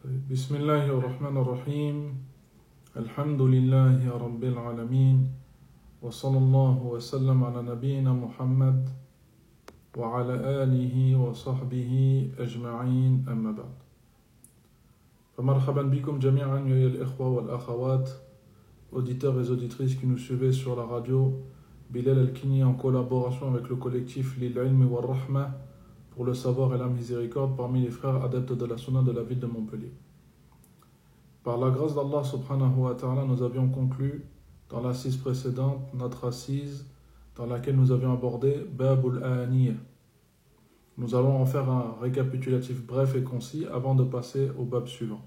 بسم الله الرحمن الرحيم الحمد لله رب العالمين وصلى الله وسلم على نبينا محمد وعلى آله وصحبه أجمعين أما بعد فمرحبا بكم جميعا يا الإخوة والأخوات auditeurs et auditrices qui nous suivez sur la radio Bilal Al-Kini en collaboration avec le collectif Lil Ilm wa Rahma pour le savoir et la miséricorde parmi les frères adeptes de la sunna de la ville de Montpellier. Par la grâce d'Allah subhanahu wa ta'ala, nous avions conclu dans l'assise précédente notre assise dans laquelle nous avions abordé Babul A'aniyya. Nous allons en faire un récapitulatif bref et concis avant de passer au bab suivant.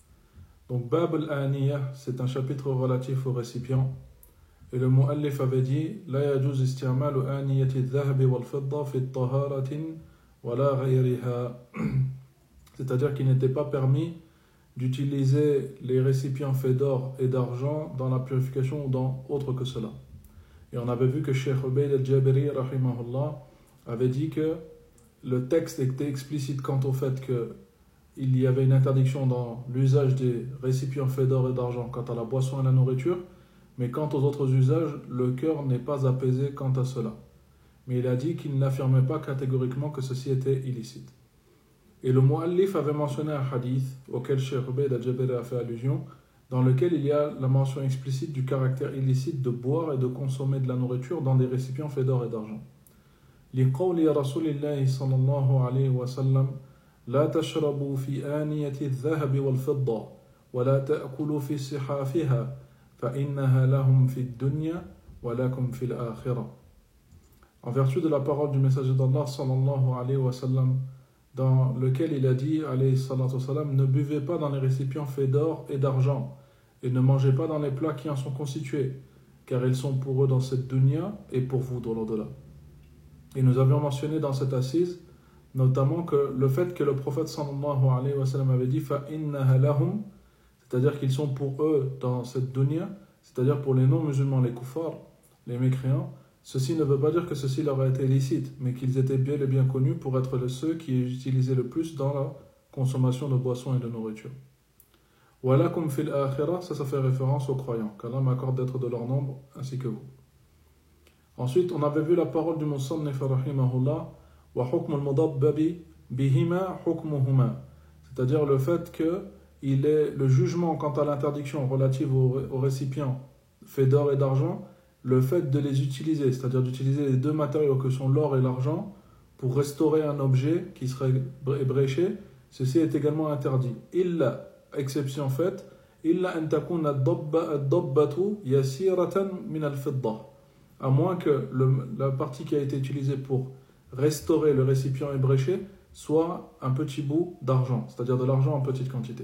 Donc Babul A'aniyya, c'est un chapitre relatif aux récipients. Et le mu'allif avait dit La yajuz isti'malu a'niyyati adh-dhahabi wal-fidda fi at-taharatin wa la ghayriha. C'est-à-dire qu'il n'était pas permis d'utiliser les récipients faits d'or et d'argent dans la purification ou dans autre que cela. Et on avait vu que Cheikh Ubayd al-Jabiri rahimahullah avait dit que le texte était explicite quant au fait qu'il y avait une interdiction dans l'usage des récipients faits d'or et d'argent quant à la boisson et à la nourriture, mais quant aux autres usages, le cœur n'est pas apaisé quant à cela. Mais il a dit qu'il n'affirmait pas catégoriquement que ceci était illicite. Et le mu'allif avait mentionné un hadith auquel Cheikh Ubayd al-Jabiri a fait allusion, dans lequel il y a la mention explicite du caractère illicite de boire et de consommer de la nourriture dans des récipients faits d'or et d'argent. لقول رسول الله صلى الله عليه وسلم لا تشربوا في آنية الذهب والفضة ولا تأكلوا في صحافها فإنها لهم في الدنيا ولكم في الآخرة. En vertu de la parole du messager d'Allah sallallahu alayhi wa sallam, dans lequel il a dit alayhi salatu wa sallam, ne buvez pas dans les récipients faits d'or et d'argent et ne mangez pas dans les plats qui en sont constitués, car ils sont pour eux dans cette dunya et pour vous dans l'au-delà. Et nous avions mentionné dans cette assise notamment que le fait que le prophète sallallahu alayhi wa sallam avait dit فَإِنَّهَا لَهُمْ, c'est-à-dire qu'ils sont pour eux dans cette dunya, c'est-à-dire pour les non-musulmans, les kuffars, les mécréants, ceci ne veut pas dire que ceci leur a été licite, mais qu'ils étaient bel et bien connus pour être ceux qui utilisaient le plus dans la consommation de boissons et de nourriture. وَلَكُمْ فِي الْآخِرَةِ, ça fait référence aux croyants, qu'Allah m'accorde d'être de leur nombre ainsi que vous. Ensuite, on avait vu la parole du Musannif rahimahullah wa hukm al-mudabbabi bihima hukmuhuma, c'est-à-dire le fait que il est le jugement quant à l'interdiction relative aux récipients faits d'or et d'argent, le fait de les utiliser, c'est-à-dire d'utiliser les deux matériaux que sont l'or et l'argent pour restaurer un objet qui serait ébréché, ceci est également interdit. Illa, exception faite, illa an takuna ad-dabbatu yasiratan min al-fidda, à moins que la partie qui a été utilisée pour restaurer le récipient ébréché soit un petit bout d'argent, c'est-à-dire de l'argent en petite quantité.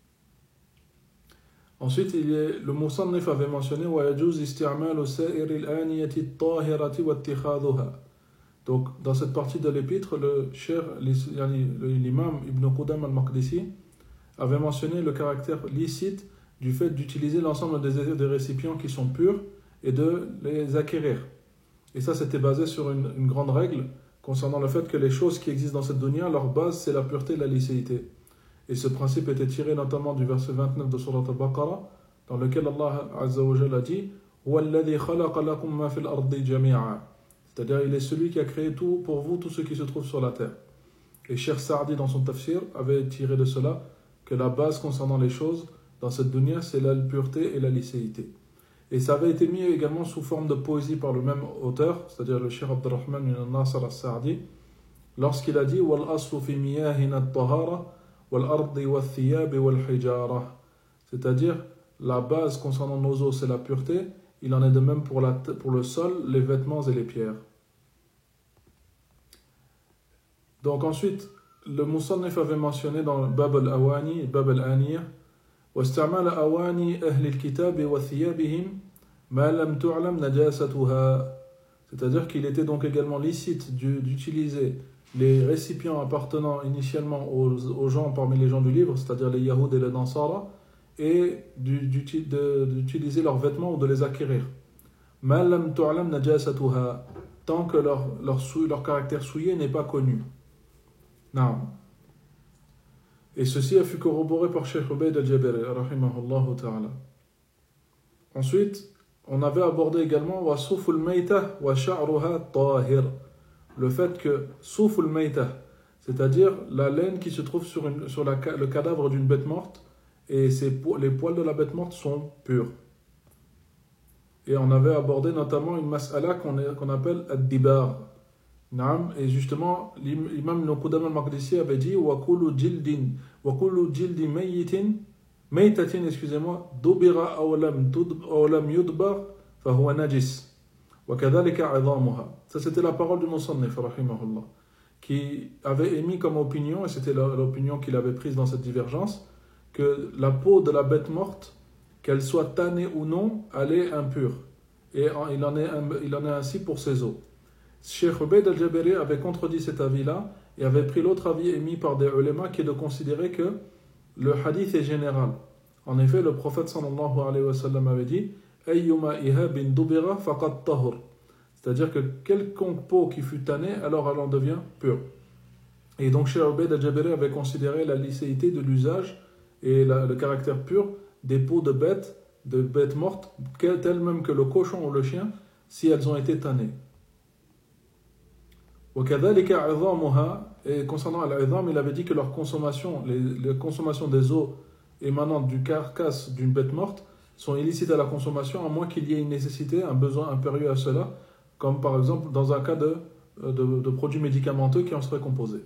Ensuite, le Musannif avait mentionné وَيَجُوزِ إِسْتِعْمَالُ سَائِرِ الْآنِيَةِ الطَّاهِرَةِ وَاتِّخَاذُهَا. Donc, dans cette partie de l'épître, l'imam Ibn Qudam al-Maqdisi avait mentionné le caractère licite du fait d'utiliser l'ensemble des récipients qui sont purs et de les acquérir. Et ça, c'était basé sur une grande règle concernant le fait que les choses qui existent dans cette dunya, leur base, c'est la pureté et la licéité. Et ce principe était tiré notamment du verset 29 de Surat al-Baqarah, dans lequel Allah Azza wa Jalla a dit c'est-à-dire, il est celui qui a créé tout pour vous, tout ce qui se trouve sur la terre. Et Cheikh Sa'di, dans son tafsir, avait tiré de cela que la base concernant les choses dans cette dunya, c'est la pureté et la licéité. Et ça avait été mis également sous forme de poésie par le même auteur, c'est-à-dire le Cheikh Abdurrahman ibn Nasr al-Sa'di, lorsqu'il a dit wal aslu fi miyahina at-tahara wal ardi wal thiyab wal hijara, c'est-à-dire la base concernant nos eaux c'est la pureté, il en est de même pour le sol, les vêtements et les pierres. Donc ensuite, le Musannif avait mentionné dans Bab al-Awani, Bab al-Aniyya, واستعمال أواني أهل الكتاب وثيابهم ما لم تعلم نجاستها, c'est-à-dire qu'il était donc également licite d'utiliser les récipients appartenant initialement aux gens parmi les gens du livre, c'est-à-dire les Yahoud et les Nasara, et d'utiliser leurs vêtements ou de les acquérir. ما لم تعلم نجاستها, tant que leur caractère souillé n'est pas connu. Non. Et ceci a fut corroboré par Cheikh Ubayd al-Jabiri, rahimahullah ta'ala. Ensuite, on avait abordé également wa suful mayta wa sha'ruha tahir. Le fait que suful mayta, c'est-à-dire la laine qui se trouve sur le cadavre d'une bête morte, et les poils de la bête morte sont purs. Et on avait abordé notamment une mas'ala qu'on appelle ad-dibar. Et justement, l'imam Ibn Qudama al-Maqdisi avait dit wa kullu jildi maytatin, excusez-moi, dubira aw lam yudbar fa huwa najis. Wa kadhalika 'idhamuha. Ça c'était la parole du Musannif rahimahullah, qui avait émis comme opinion, et c'était l'opinion qu'il avait prise dans cette divergence, que la peau de la bête morte, qu'elle soit tannée ou non, elle est impure. Et il en est ainsi pour ses os. Cheikh Ubayd al-Jabiri avait contredit cet avis-là et avait pris l'autre avis émis par des ulémas qui est de considérer que le hadith est général. En effet, le prophète sallallahu alayhi wa sallam avait dit Ayyuma ihabin dubira faqad tahur. C'est-à-dire que quelconque peau qui fut tannée, alors elle en devient pure. Et donc Cheikh Ubayd al-Jabiri avait considéré la licéité de l'usage et le caractère pur des peaux de bêtes mortes, telles même que le cochon ou le chien, si elles ont été tannées. Et concernant l'idham, il avait dit que leur consommation, les consommations des os émanant du carcasse d'une bête morte sont illicites à la consommation, à moins qu'il y ait une nécessité, un besoin impérieux à cela, comme par exemple dans un cas de produits médicamenteux qui en seraient composés.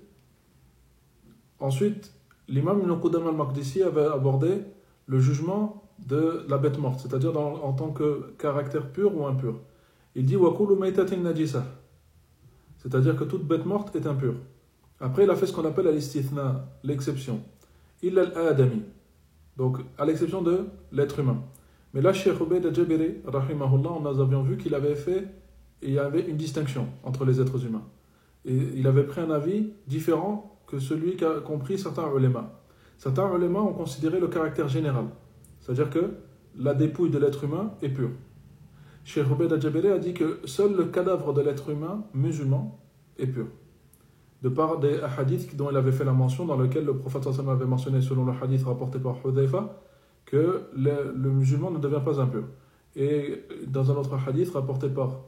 Ensuite, l'imam Ibn Qudama al-Maqdisi avait abordé le jugement de la bête morte, c'est-à-dire en tant que caractère pur ou impur. Il dit wa kullu maytatin najisa, c'est-à-dire que toute bête morte est impure. Après, il a fait ce qu'on appelle al-istithna, l'exception. Illa al-adami, donc à l'exception de l'être humain. Mais là, Cheikh Ubayd al-Jabiri, rahimahullah, nous avions vu qu'il avait fait, il y avait une distinction entre les êtres humains. Et il avait pris un avis différent que celui qu'a compris certains ulémas. Certains ulémas ont considéré le caractère général, c'est-à-dire que la dépouille de l'être humain est pure. Cheikh Ubayd al-Jabiri a dit que seul le cadavre de l'être humain musulman est pur. De par des hadiths dont il avait fait la mention, dans lequel le prophète sallallahu avait mentionné, selon le hadith rapporté par Hudhayfa, que le musulman ne devient pas impur. Et dans un autre hadith rapporté par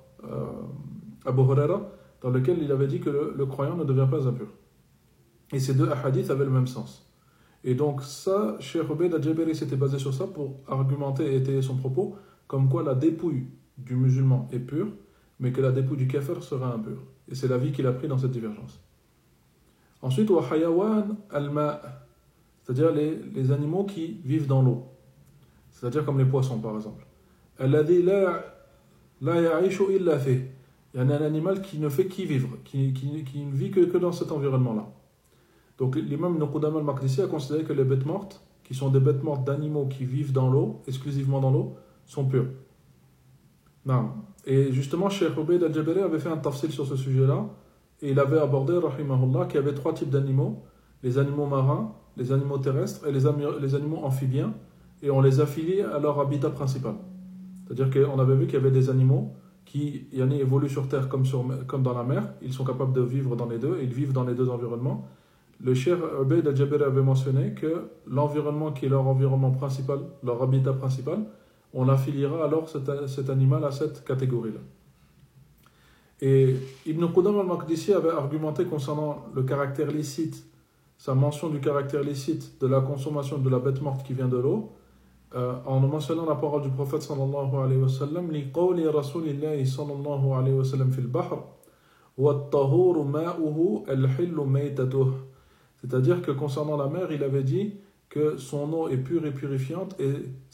Abu Huraira, dans lequel il avait dit que le croyant ne devient pas impur. Et ces deux hadiths avaient le même sens. Et donc ça, Cheikh Ubayd al-Jabiri s'était basé sur ça pour argumenter et étayer son propos, comme quoi la dépouille du musulman est pure, mais que la dépouille du kafir sera impure. Et c'est l'avis qu'il a pris dans cette divergence. Ensuite, wa hayawan al-ma', c'est-à-dire les animaux qui vivent dans l'eau, c'est-à-dire comme les poissons par exemple. Alladhi la ya'ishu illa fi. Il y a un animal qui ne fait qu'y vivre, qui ne vit que dans cet environnement-là. Donc l'imam Ibn Qudama al-Maqdisi a considéré que les bêtes mortes, qui sont des bêtes mortes d'animaux qui vivent dans l'eau, exclusivement dans l'eau, sont pures. Non. Et justement, Cheikh Ubayd al-Jabiri avait fait un tafsil sur ce sujet-là, et il avait abordé, rahimahullah, qu'il y avait trois types d'animaux: les animaux marins, les animaux terrestres et les animaux amphibiens, et on les affiliait à leur habitat principal. C'est-à-dire qu'on avait vu qu'il y avait des animaux qui évoluent sur terre comme dans la mer, ils sont capables de vivre dans les deux, et ils vivent dans les deux environnements. Le Cheikh Ubayd al-Jabiri avait mentionné que l'environnement qui est leur environnement principal, leur habitat principal, on affiliera alors cet animal à cette catégorie-là. Et Ibn Qudama al-Maqdisi avait argumenté concernant le caractère licite, sa mention du caractère licite de la consommation de la bête morte qui vient de l'eau, en mentionnant la parole du prophète sallallahu alayhi wa sallam, li qawli rasulillahi sallallahu alayhi wa sallam fil bahr wa at-tahuru ma'uhu al-hillu maytatuh. C'est-à-dire que concernant la mer, il avait dit que son eau est pure et purifiante, et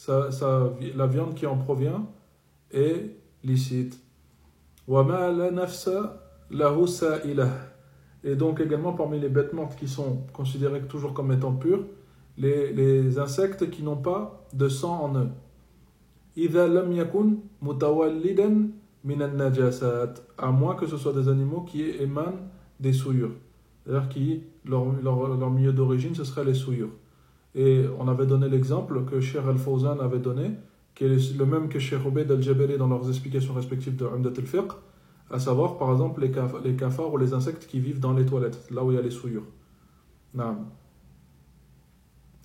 la viande qui en provient est licite. وَمَا لَا نَفْسَ لَهُ سَائِلَةٌ. Et donc également parmi les bêtes mortes qui sont considérées toujours comme étant pures, les insectes qui n'ont pas de sang en eux. إِذَا لَمْ يَكُنْ مُتَوَلِّدًا مِنَ النَّجَاسَاتِ. À moins que ce soit des animaux qui émanent des souillures. C'est-à-dire que leur milieu d'origine, ce serait les souillures. Et on avait donné l'exemple que Cheikh Al-Fawzan avait donné, qui est le même que Cheikh Ubayd al-Jabiri dans leurs explications respectives de Umdat al-Fiqh, à savoir par exemple les cafards ou les insectes qui vivent dans les toilettes, là où il y a les souillures. Non.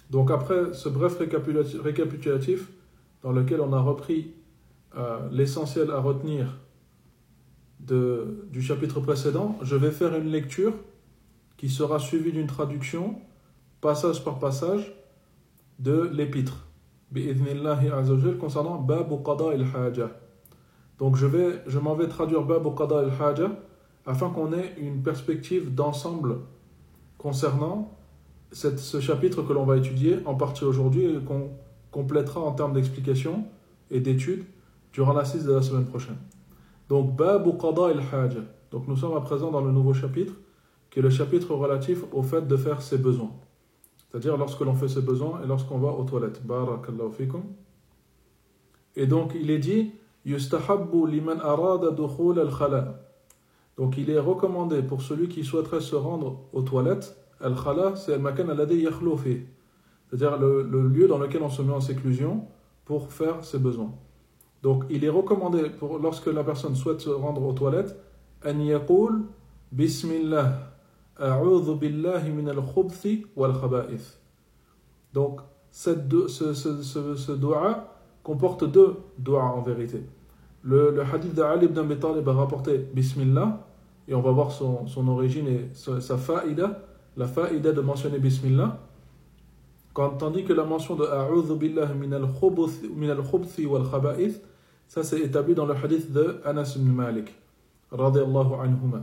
Donc après ce bref récapitulatif dans lequel on a repris l'essentiel à retenir du chapitre précédent, je vais faire une lecture qui sera suivie d'une traduction, passage par passage, de l'épître, bi'idhnillahi azawajal, concernant Babu Qada il-Haja. Donc je m'en vais traduire Babu Qada il-Haja afin qu'on ait une perspective d'ensemble concernant ce chapitre que l'on va étudier en partie aujourd'hui et qu'on complétera en termes d'explication et d'études durant l'assise de la semaine prochaine. Donc, Babu Qada il-Haja. Donc, nous sommes à présent dans le nouveau chapitre, qui est le chapitre relatif au fait de faire ses besoins. C'est-à-dire lorsque l'on fait ses besoins et lorsqu'on va aux toilettes. Barakallahu fikum. Et donc, il est dit Yustahabbu liman arada dukhul al-khala. Donc, il est recommandé pour celui qui souhaiterait se rendre aux toilettes. Al-khala, c'est al-makan alladhi yakhlu fi. C'est-à-dire le lieu dans lequel on se met en séclusion pour faire ses besoins. Donc, il est recommandé, lorsque la personne souhaite se rendre aux toilettes, an yaqul bismillah, a'udhu billahi min al-khubthi wal khaba'ith. Donc, ce dua comporte deux doigts en vérité. Le hadith d'Ali ibn Abi Talib a rapporté bismillah, et on va voir son origine et sa fa'ida, la fa'ida de mentionner bismillah. Tandis que la mention de a'udhu billahi min al-khubthi wal khaba'ith, ça c'est établi dans le hadith de Anas ibn Malik radiyallahu anhuma.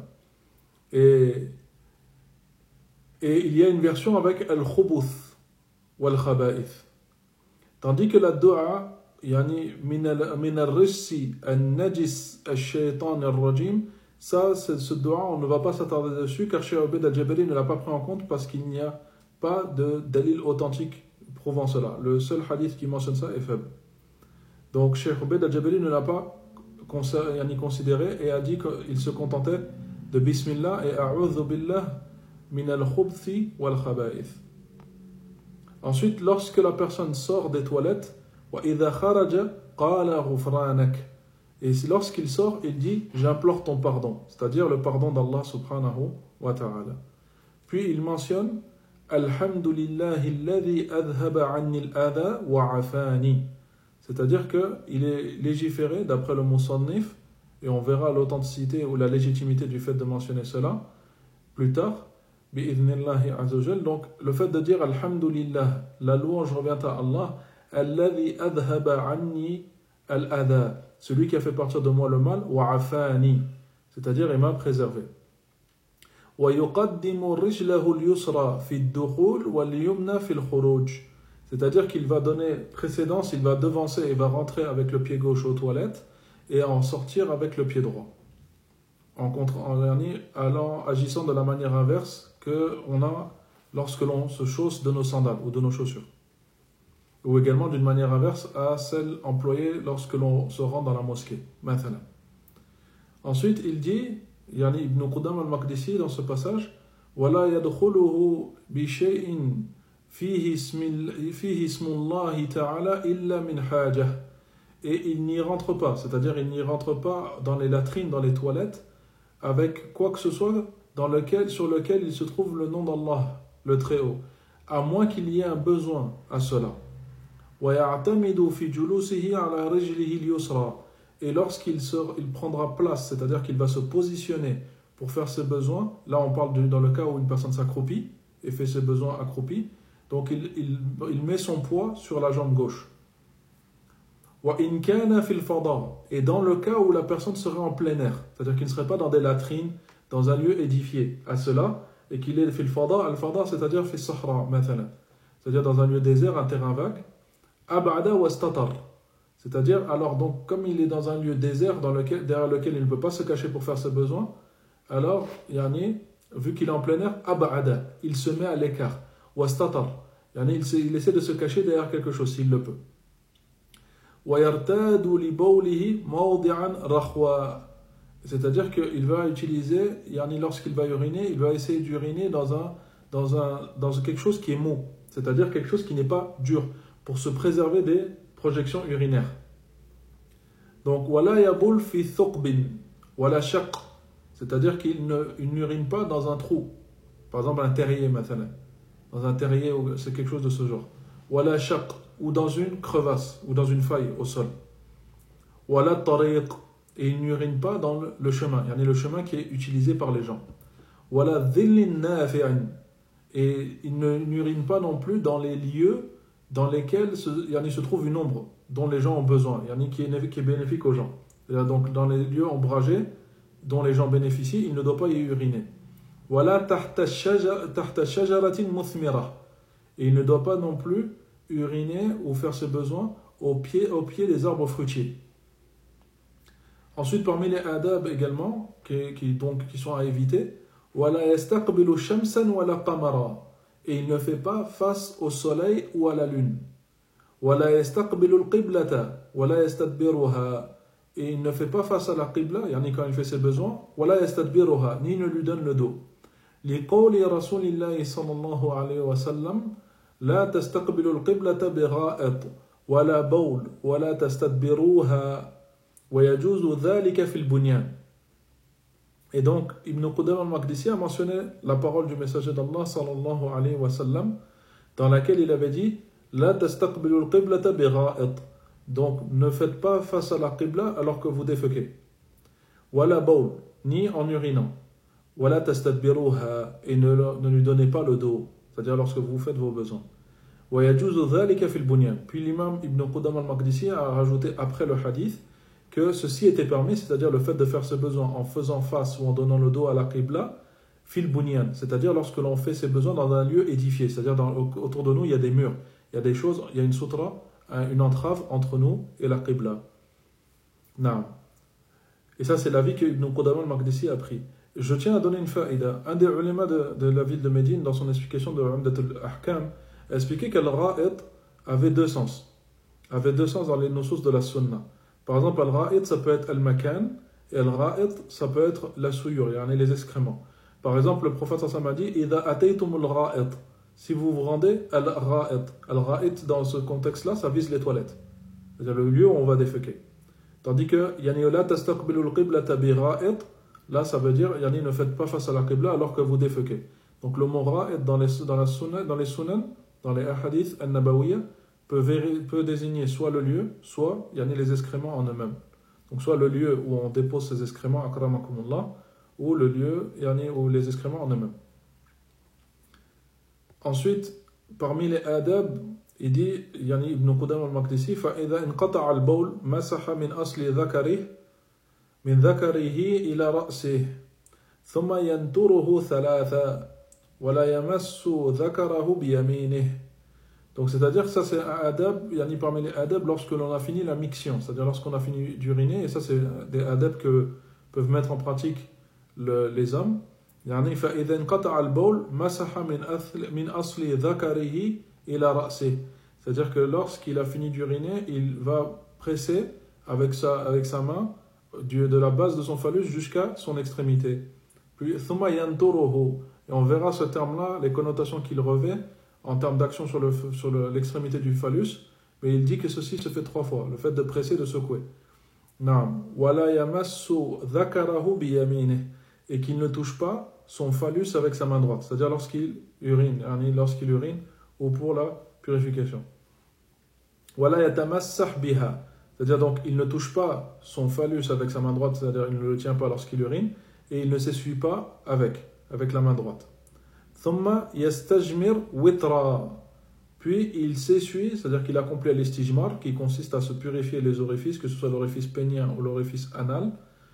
Et il y a une version avec al-khubuth wal khaba'ith. Tandis que la dua yani min al-rijsi an-najis ash-shaytan ar-rajim, ça ce dua on ne va pas s'attarder dessus car Cheikh Ubayd al-Jabali ne l'a pas pris en compte parce qu'il n'y a pas de dalil authentique prouvant cela. Le seul hadith qui mentionne ça est faible. Donc Cheikh Ubayd al-Jabali ne l'a pas considéré et a dit qu'il se contentait de Bismillah et A'udhu billah min al-khubthi wal khaba'ith. Ensuite, lorsque la personne sort des toilettes, wa idha kharaja qala ghufranak. Et lorsqu'il sort, il dit j'implore ton pardon, c'est-à-dire le pardon d'Allah subhanahu wa ta'ala. Puis il mentionne Alhamdulillahi alladhi adhaba anni al-adha wa afani. C'est-à-dire qu'il est légiféré d'après le Musannif, et on verra l'authenticité ou la légitimité du fait de mentionner cela plus tard, bi'idhnillahi azawajal. Donc le fait de dire Alhamdulillah, la louange revient à Allah, alladhi adhaba anni al-adha, celui qui a fait partir de moi le mal, wa afani, c'est-à-dire il m'a préservé. وَيُقَدِّمُ رِجْلَهُ الْيُسْرَى فِي الدُّخُولِ وَالْيُمْنَى فِي الْخُرُوجِ. C'est-à-dire qu'il va donner précédence, il va devancer et va rentrer avec le pied gauche aux toilettes et en sortir avec le pied droit. Agissant de la manière inverse qu'on a lorsque l'on se chausse de nos sandales ou de nos chaussures. Ou également d'une manière inverse à celle employée lorsque l'on se rend dans la mosquée. Maintenant. Ensuite, il dit Yani Ibn Qudam al-Maqdisi dans ce passage وَلَا يَدْخُلُهُ بِشَيْءٍ فِيهِ اسْمُ اللَّهِ تَعَالَى إِلَّا مِنْ حَاجَةٍ. Et il n'y rentre pas, c'est-à-dire il n'y rentre pas dans les latrines, dans les toilettes, avec quoi que ce soit sur lequel il se trouve le nom d'Allah, le Très-Haut, à moins qu'il y ait un besoin à cela. وَيَعْتَمِدُ فِي جُلُوسِهِ عَلَى رِجْلِهِ الْيُسْرَى. Et lorsqu'il il prendra place, c'est-à-dire qu'il va se positionner pour faire ses besoins, là on parle dans le cas où une personne s'accroupit et fait ses besoins accroupi, donc il met son poids sur la jambe gauche. وَإِنْ كَانَ فِي الْفَضَاءِ. Et dans le cas où la personne serait en plein air, c'est-à-dire qu'il ne serait pas dans des latrines, dans un lieu édifié à cela, et qu'il est في الفضاء, al-fada c'est-à-dire في الصحراء مثلا, c'est-à-dire dans un lieu désert, un terrain vague, أَبْعَدَ وَاسْتَطَرَ. C'est-à-dire, alors, donc, comme il est dans un lieu désert derrière lequel il ne peut pas se cacher pour faire ses besoins, alors, vu qu'il est en plein air, ab'ada, il se met à l'écart. Wastatar, il essaie de se cacher derrière quelque chose s'il le peut. Wayartadu li bawlihi mawdi'an rakhwa. C'est-à-dire qu'il va utiliser, lorsqu'il va uriner, il va essayer d'uriner dans quelque chose qui est mou, c'est-à-dire quelque chose qui n'est pas dur, pour se préserver des projections urinaires. Donc, wala yabul fi thuqbin, wala shaq, c'est-à-dire qu'il n'urine pas dans un trou, par exemple un terrier, mathalan. Dans un terrier, c'est quelque chose de ce genre. wala shaq, ou dans une crevasse, ou dans une faille au sol. Wala tariq, et il n'urine pas dans le chemin, yani le chemin qui est utilisé par les gens. Wala dhillin nafi'in, et il n'urine pas non plus dans les lieux dans lesquels se trouve une ombre dont les gens ont besoin, qui est bénéfique aux gens. Donc dans les lieux ombragés dont les gens bénéficient, il ne doit pas y uriner. Wala tahta shajaratin muthmira, et il ne doit pas non plus uriner ou faire ses besoins au pied des arbres fruitiers. Ensuite, parmi les adab également, qui sont à éviter, wala yastaqbilu shamsan wala qamara, et il ne fait pas face au soleil ou à la lune. Wala yastaqbilu al-qiblata wala yastadbiruha, et il ne fait pas face à la qibla, quand il fait ses besoins, wala yastadbiruha, ni ne lui donne le dos. Liqawli rasulillahi sallallahu alayhi wa sallam, la tastaqbilu al-qiblata bigha'it wala bawl wala tastadbiruha wa yajuzu dhalika fil bunyan. Et donc, Ibn Qudam al-Maqdisi a mentionné la parole du messager d'Allah sallallahu alayhi wa sallam, dans laquelle il avait dit la tastaqbilu al-qiblata bigha'it, donc ne faites pas face à la qibla alors que vous déféquez. Wala bawl, ni en urinant. Wala tastadbiruha, et ne lui donnez pas le dos, c'est-à-dire lorsque vous faites vos besoins. Wa yajuzu dhalika fil bunyan. Puis l'imam Ibn Qudam al-Maqdisi a rajouté après le hadith que ceci était permis, c'est-à-dire le fait de faire ses besoins en faisant face ou en donnant le dos à la qibla, fil bunyan, c'est-à-dire lorsque l'on fait ses besoins dans un lieu édifié, c'est-à-dire autour de nous il y a des murs, il y a des choses, il y a une sutra, une entrave entre nous et la qibla. Naam. Et ça c'est l'avis que Ibn Qudam al-Maqdisi a pris. Je tiens à donner une faïda. Un des ulama de la ville de Médine, dans son explication de Umdat al-Ahkam, a expliqué qu'al-ra'id avait deux sens. Avait deux sens dans les nusus de la sunna. Par exemple, al-ra'id, ça peut être al-makan, et al-ra'id, ça peut être la souillure, les excréments. Par exemple, le prophète sallallahu alayhi wa sallam a dit Idha ataytumul ra'id, si vous vous rendez al-ra'id. Al-ra'id, dans ce contexte-là, ça vise les toilettes. C'est-à-dire le lieu où on va déféquer. Tandis que la tastaqbilu al-qiblata bi ra'id, là, ça veut dire ne faites pas face à la qibla alors que vous déféquez. Donc le mot ra'id dans les sunan, dans les hadiths al-nabawiyya, peut désigner soit le lieu, soit les excréments en eux-mêmes. Donc soit le lieu où on dépose ces excréments, akramakumullah, ou le lieu où les excréments en eux-mêmes. Ensuite, parmi les adab, il dit, Ibn Qudam al-Maqdisi, فَإِذَا انْقَطَعَ الْبَوْلِ مَسَحَ مِنْ أَصْلِ ذَكَرِهِ إِلَى رَأْسِهِ ثُمَّ يَنْتُرُهُ ثَلَاثًا وَلَا يَمَسُّ ذَكَرَهُ بِيَمِينِهِ. Donc c'est-à-dire que ça c'est un adab, parmi les adab lorsque l'on a fini la miction, c'est-à-dire lorsqu'on a fini d'uriner, et ça c'est des adab que peuvent mettre en pratique les hommes. فَإِذَا انْقَطَعَ الْبَوْلِ مَسَحَ مِنْ أَصْلِ ذَكَرِهِ إِلَى رَأْسِهِ. C'est-à-dire que lorsqu'il a fini d'uriner, il va presser avec sa main de la base de son phallus jusqu'à son extrémité. Puis ثُمَّ يَنْتُرُهُ, et on verra ce terme-là, les connotations qu'il revêt en termes d'action sur l'extrémité du phallus, mais il dit que ceci se fait 3 fois, le fait de presser, de secouer. Naam. وَلَا يَمَسُّ ذَكَرَهُ بِيَمِينِهِ, et qu'il ne touche pas son phallus avec sa main droite, c'est-à-dire lorsqu'il urine ou pour la purification. وَلَا يَتَمَسَّحْ بِهَا, c'est-à-dire donc il ne touche pas son phallus avec sa main droite, c'est-à-dire il ne le tient pas lorsqu'il urine, et il ne s'essuie pas avec la main droite. ثُمَّ يَسْتَجْمِرْ وِتْرًا, puis il s'essuie, c'est-à-dire qu'il accomplit l'istijmar, qui consiste à se purifier les orifices, que ce soit l'orifice pénien ou l'orifice anal,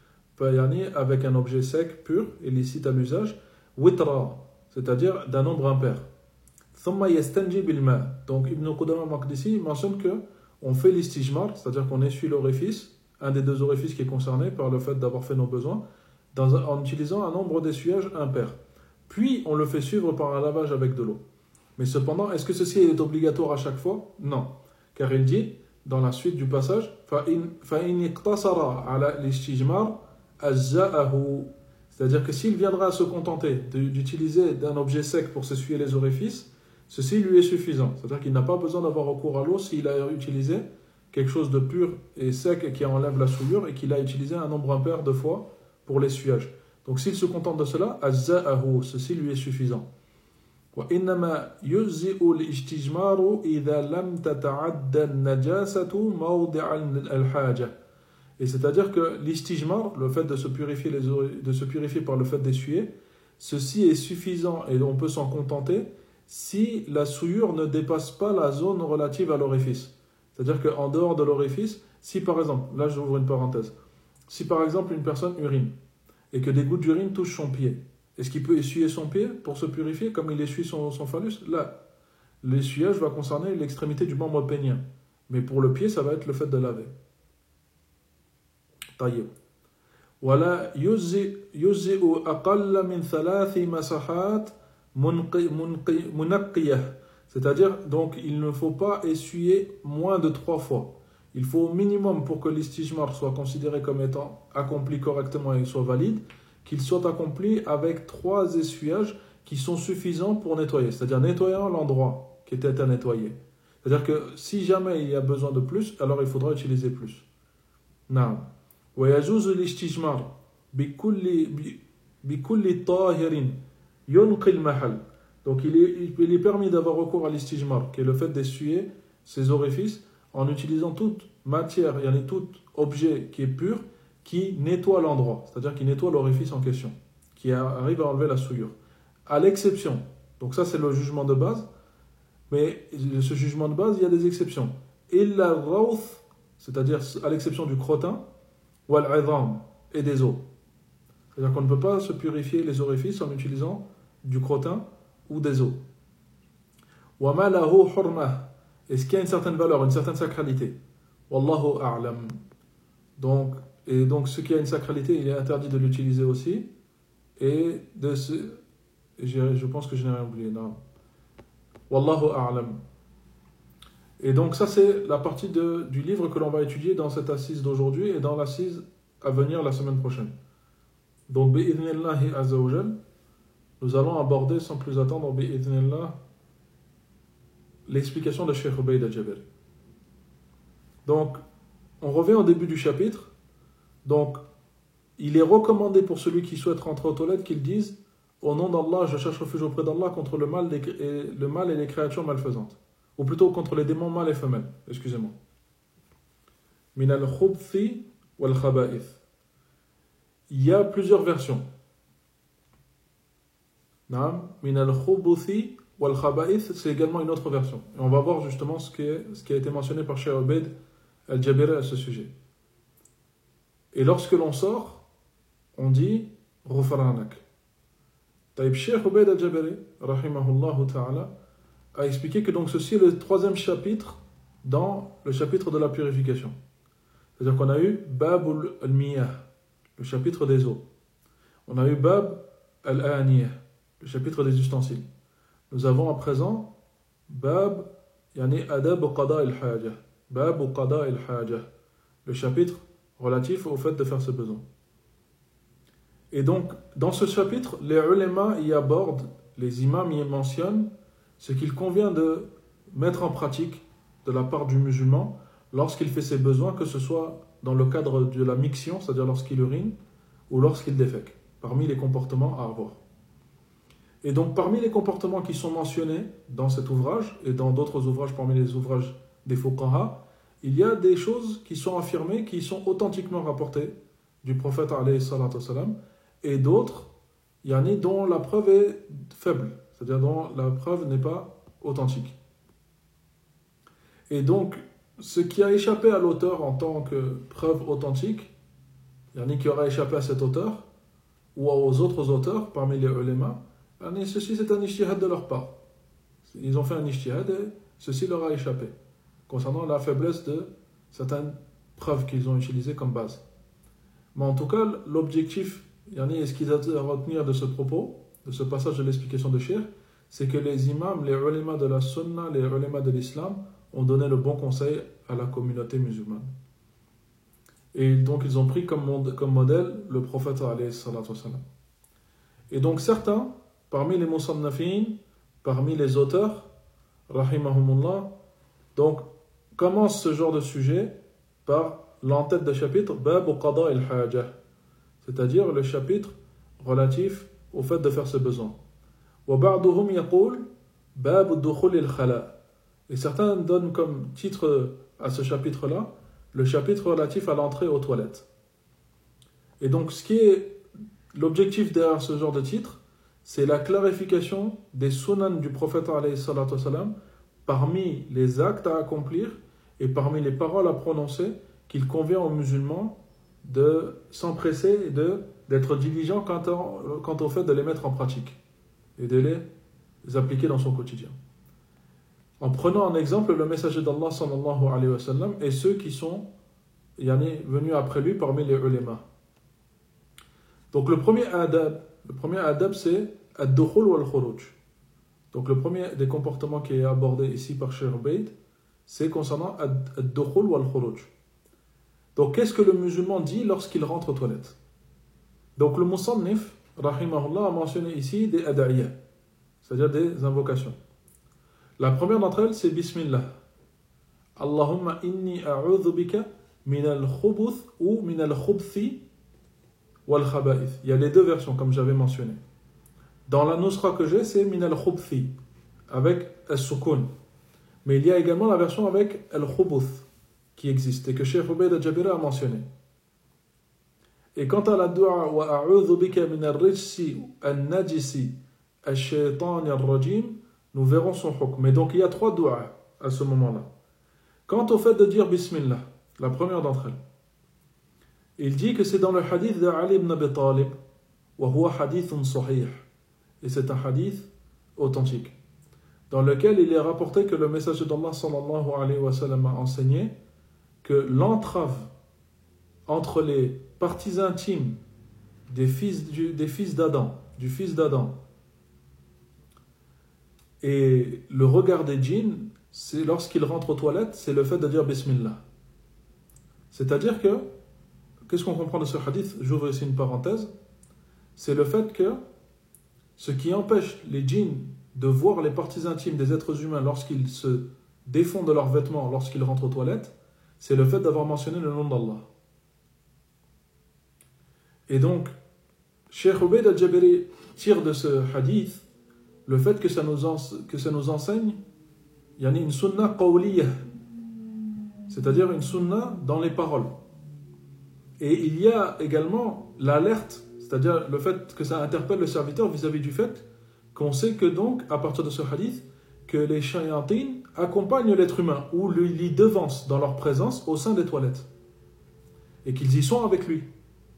avec un objet sec, pur, et licite à l'usage, witra, c'est-à-dire d'un nombre impair. ثُمَّ يَسْتَنْجِي بِالْمَاءِ. Donc Ibn Qudam al-Maqdisi mentionne qu'on fait l'istijmar, c'est-à-dire qu'on essuie l'orifice, un des deux orifices qui est concerné par le fait d'avoir fait nos besoins, en utilisant un nombre d'essuyages impair. Puis on le fait suivre par un lavage avec de l'eau. Mais cependant, est-ce que ceci est obligatoire à chaque fois? Non. Car il dit, dans la suite du passage, فَإِنْ اقْتَصَرَ عَلَى الْإِسْتِجْمَارِ أَجْزَأَهُ. C'est-à-dire que s'il viendra à se contenter d'utiliser d'un objet sec pour s'essuyer les orifices, ceci lui est suffisant. C'est-à-dire qu'il n'a pas besoin d'avoir recours à l'eau s'il a utilisé quelque chose de pur et sec et qui enlève la souillure et qu'il a utilisé un nombre impair de fois pour l'essuyage. Donc s'il se contente de cela, أَجْزَأَهُ, ceci lui est suffisant. وإنما يجزئ الاستجمار إذا لم تتعدى النجاسة موضع الحاجة. Et c'est-à-dire que l'istijmar, le fait de se purifier, de se purifier par le fait d'essuyer, ceci est suffisant et on peut s'en contenter si la souillure ne dépasse pas la zone relative à l'orifice. C'est-à-dire qu'en dehors de l'orifice, si par exemple, là j'ouvre une parenthèse, si par exemple une personne urine et que des gouttes d'urine touchent son pied, est-ce qu'il peut essuyer son pied pour se purifier comme il essuie son phallus? Là, l'essuyage va concerner l'extrémité du membre pénien. Mais pour le pied, ça va être le fait de laver. طيب. ولا يجزئ أقل من 3 مسحات منقية. C'est-à-dire, donc, il ne faut pas essuyer moins de 3 fois. Il faut au minimum, pour que l'istijmar soit considéré comme étant accompli correctement et soit valide, qu'il soit accompli avec 3 essuyages qui sont suffisants pour nettoyer. C'est-à-dire nettoyant l'endroit qui était à nettoyer. C'est-à-dire que si jamais il y a besoin de plus, alors il faudra utiliser plus. نعم. ويجوز الاستجمار بكل طاهر ينقي المحل. Donc il est permis d'avoir recours à l'istijmar, qui est le fait d'essuyer ses orifices en utilisant toute matière, tout objet qui est pur, qui nettoie l'endroit, c'est-à-dire qui nettoie l'orifice en question, qui arrive à enlever la souillure. À l'exception, donc ça c'est le jugement de base, mais ce jugement de base, il y a des exceptions. Illa al-rawth, c'est-à-dire à l'exception du crottin, ou al-'idham, et des os. C'est-à-dire qu'on ne peut pas se purifier les orifices en utilisant du crottin ou des os. Wa ma lahu hurmah, est-ce qu'il y a une certaine valeur, une certaine sacralité? Wallahu a'lam. Donc ce qui a une sacralité, il est interdit de l'utiliser aussi. Et je pense que je n'ai rien oublié. Non. Wallahu a'lam. Et donc ça c'est la partie du livre que l'on va étudier dans cette assise d'aujourd'hui et dans l'assise à venir la semaine prochaine. Donc bi'idhnillahi azza wa jal, nous allons aborder sans plus attendre bi'idhnillah l'explication de Cheikh Ubayd al-Jabari. Donc on revient au début du chapitre. Donc il est recommandé pour celui qui souhaite rentrer aux toilettes qu'il dise au nom d'Allah, je cherche refuge auprès d'Allah contre le mal et les créatures malfaisantes. Ou plutôt contre les démons mâles et femelles, excusez-moi. Min al-khubthi wal-khaba'ith. Il y a plusieurs versions. Naam, min al-khubuthi wal-khaba'ith, c'est également une autre version. Et on va voir justement ce qui a été mentionné par Cheikh Ubayd al-Jabari à ce sujet. Et lorsque l'on sort, on dit Ghufranak. Taïb Cheikh Ubayd al-Jabari, rahimahullah ta'ala, a expliqué que donc ceci est le 3e chapitre dans le chapitre de la purification. C'est-à-dire qu'on a eu Bab al-Miyah, le chapitre des eaux. On a eu Bab al-Aniyah, le chapitre des ustensiles. Nous avons à présent Bab yani Adab Qada al-Haja, Bab Qada al-Haja, le chapitre relatif au fait de faire ce besoin. Et donc, dans ce chapitre, les ulémas y abordent, les imams y mentionnent ce qu'il convient de mettre en pratique de la part du musulman lorsqu'il fait ses besoins, que ce soit dans le cadre de la miction, c'est-à-dire lorsqu'il urine, ou lorsqu'il défèque, parmi les comportements à avoir. Et donc, parmi les comportements qui sont mentionnés dans cet ouvrage, et dans d'autres ouvrages, parmi les ouvrages des fuqaha, il y a des choses qui sont affirmées, qui sont authentiquement rapportées du prophète alayhi salatu wassalam, et d'autres, dont la preuve est faible, c'est-à-dire dont la preuve n'est pas authentique. Et donc, ce qui a échappé à l'auteur en tant que preuve authentique, qui aura échappé à cet auteur, ou aux autres auteurs parmi les ulémas, ceci c'est un ijtihad de leur part. Ils ont fait un ijtihad et ceci leur a échappé, concernant la faiblesse de certaines preuves qu'ils ont utilisées comme base. Mais en tout cas, l'objectif, et ce qu'ils ont à retenir de ce propos, de ce passage de l'explication de Cheikh, c'est que les imams, les ulémas de la sunna, les ulémas de l'islam, ont donné le bon conseil à la communauté musulmane. Et donc ils ont pris comme modèle le prophète alayhi salatu wassalam. Et donc certains, parmi les musannafin, parmi les auteurs, rahimahumullah, donc commencent ce genre de sujet par l'entête de chapitre Bab Qada al-Haja, c'est-à-dire le chapitre relatif au fait de faire ses besoins. وبعضهم يقول باب الدخول الخلاء. Et certains donnent comme titre à ce chapitre-là le chapitre relatif à l'entrée aux toilettes. Et donc, ce qui est l'objectif derrière ce genre de titre, c'est la clarification des sunan du prophète alayhi salatu wasalam parmi les actes à accomplir et parmi les paroles à prononcer qu'il convient aux musulmans de s'empresser et d'être diligent quant au fait de les mettre en pratique et de les appliquer dans son quotidien. En prenant en exemple le messager d'Allah sallallahu alayhi wa sallam et ceux qui sont venus après lui parmi les ulama. Donc le premier adab c'est ad-dukhul wal-khuruj. Donc le premier des comportements qui est abordé ici par Cheikh Ubayd, c'est concernant ad-dukhul wal-khuruj. Donc qu'est-ce que le musulman dit lorsqu'il rentre aux toilettes? Donc le musannif, rahimahullah, a mentionné ici des ad'iyah, c'est-à-dire des invocations. La première d'entre elles, c'est Bismillah. Allahumma inni a'udhu bika min al-khubuth ou min al-khubthi wal-khaba'ith. Il y a les deux versions, comme j'avais mentionné. Dans la nusra que j'ai, c'est min al-khubthi, avec al-sukun. Mais il y a également la version avec al-khubuth, qui existe, et que Cheikh Ubayd al-Jabiri a mentionné. Et quant à la dua wa a'udhu bika min al-rijsi al-najisi al-shaytan al-rajim, nous verrons son hukm. Mais donc il y a trois du'as à ce moment-là. Quant au fait de dire Bismillah, la première d'entre elles, il dit que c'est dans le hadith de Ali ibn Abi Talib, wa huwa hadithun sahih, et c'est un hadith authentique, dans lequel il est rapporté que le messager d'Allah sallallahu alayhi wa sallam a enseigné que l'entrave entre les parties intimes des fils d'Adam, du fils d'Adam, et le regard des djinns, c'est lorsqu'ils rentrent aux toilettes, c'est le fait de dire Bismillah. C'est-à-dire que, qu'est-ce qu'on comprend de ce hadith? J'ouvre ici une parenthèse. C'est le fait que ce qui empêche les djinns de voir les parties intimes des êtres humains lorsqu'ils se défont de leurs vêtements, lorsqu'ils rentrent aux toilettes, c'est le fait d'avoir mentionné le nom d'Allah. Et donc, Cheikh Ubayd al-Jabiri tire de ce hadith le fait que ça nous enseigne il y a une sunna qawliyah, c'est-à-dire une sunna dans les paroles. Et il y a également l'alerte, c'est-à-dire le fait que ça interpelle le serviteur vis-à-vis du fait qu'on sait que donc, à partir de ce hadith, que les shayatines accompagnent l'être humain ou l'y devancent dans leur présence au sein des toilettes et qu'ils y sont avec lui.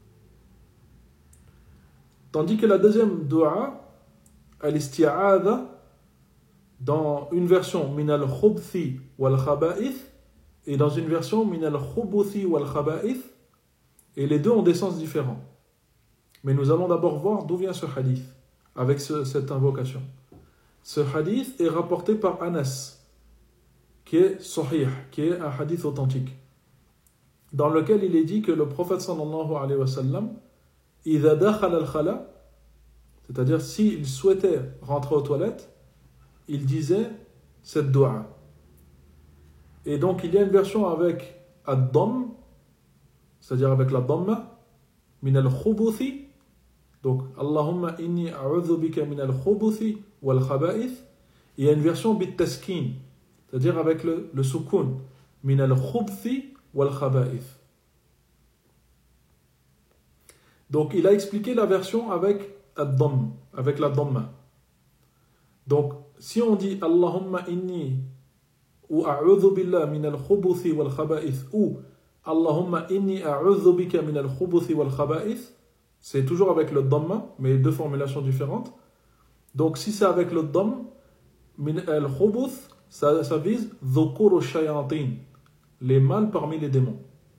Tandis que la deuxième dua, al-isti'adha, dans une version min al-khubthi wal-khaba'ith et dans une version min al-khubuthi wal-khaba'ith, et les deux ont des sens différents. Mais nous allons d'abord voir d'où vient ce hadith avec cette invocation. Ce hadith est rapporté par Anas, qui est sahih, qui est un hadith authentique, dans lequel il est dit que le prophète sallallahu alayhi wa sallam, idha dakhala al-khala, c'est-à-dire s'il souhaitait rentrer aux toilettes, il disait cette dua. Et donc il y a une version avec ad-damm, c'est-à-dire avec la damma, min al-khubuthi, donc Allahumma inni a'udhu bika min al-khubuthi wal khaba'ith. Il y a une version bit-taskin, c'est-à-dire avec le sukun, min al-khubthi wal khaba'ith. Donc il a expliqué la version avec ad-damm, avec la damma. Donc si on dit Allahumma inni ou a'udhu billah min al-khubuthi wal khaba'ith ou Allahumma inni a'udhu bika min al-khubuthi wal khaba'ith, c'est toujours avec le damma, mais deux formulations différentes. Donc si c'est avec le damm, min al-khubuth, ça vise dhukuru shayatin, les mâles parmi les démons.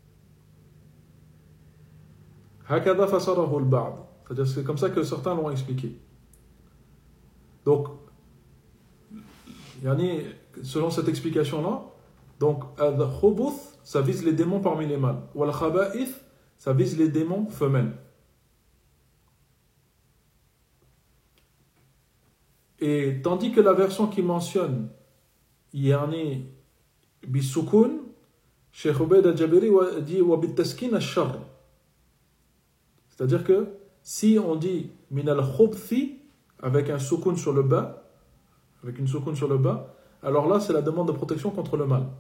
Hakada fasarahu al-ba'd, c'est-à-dire c'est comme ça que certains l'ont expliqué. Donc selon cette explication-là, donc al-khubuth, ça vise les démons parmi les mâles. Ou al-khaba'ith, ça vise les démons femelles. Et tandis que la version qui mentionne yani bisukun, Cheikh Ubayd al-Jabiri dit wa bit-taskin al-sharr. C'est-à-dire que si on dit min al-khubthi, avec un soukoun sur le bas, avec une soukoun sur le bas, alors là, c'est la demande de protection contre le mal.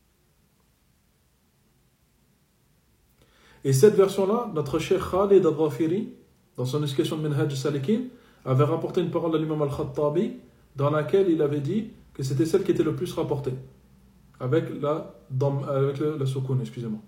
Et cette version-là, notre cheikh Khalid al-Ghafiri, dans son explication de Minhaj al-Salikin, avait rapporté une parole de l'imam al-Khattabi, dans laquelle il avait dit que c'était celle qui était le plus rapportée, avec la soukoun, excusez-moi.